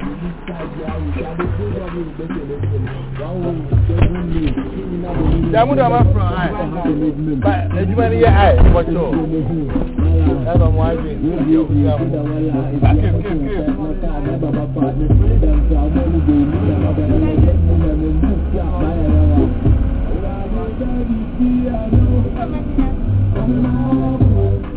Yeah, I'm going to have from I. But you want to hear I, for sure. That's what I'm watching. Keep, keep, keep.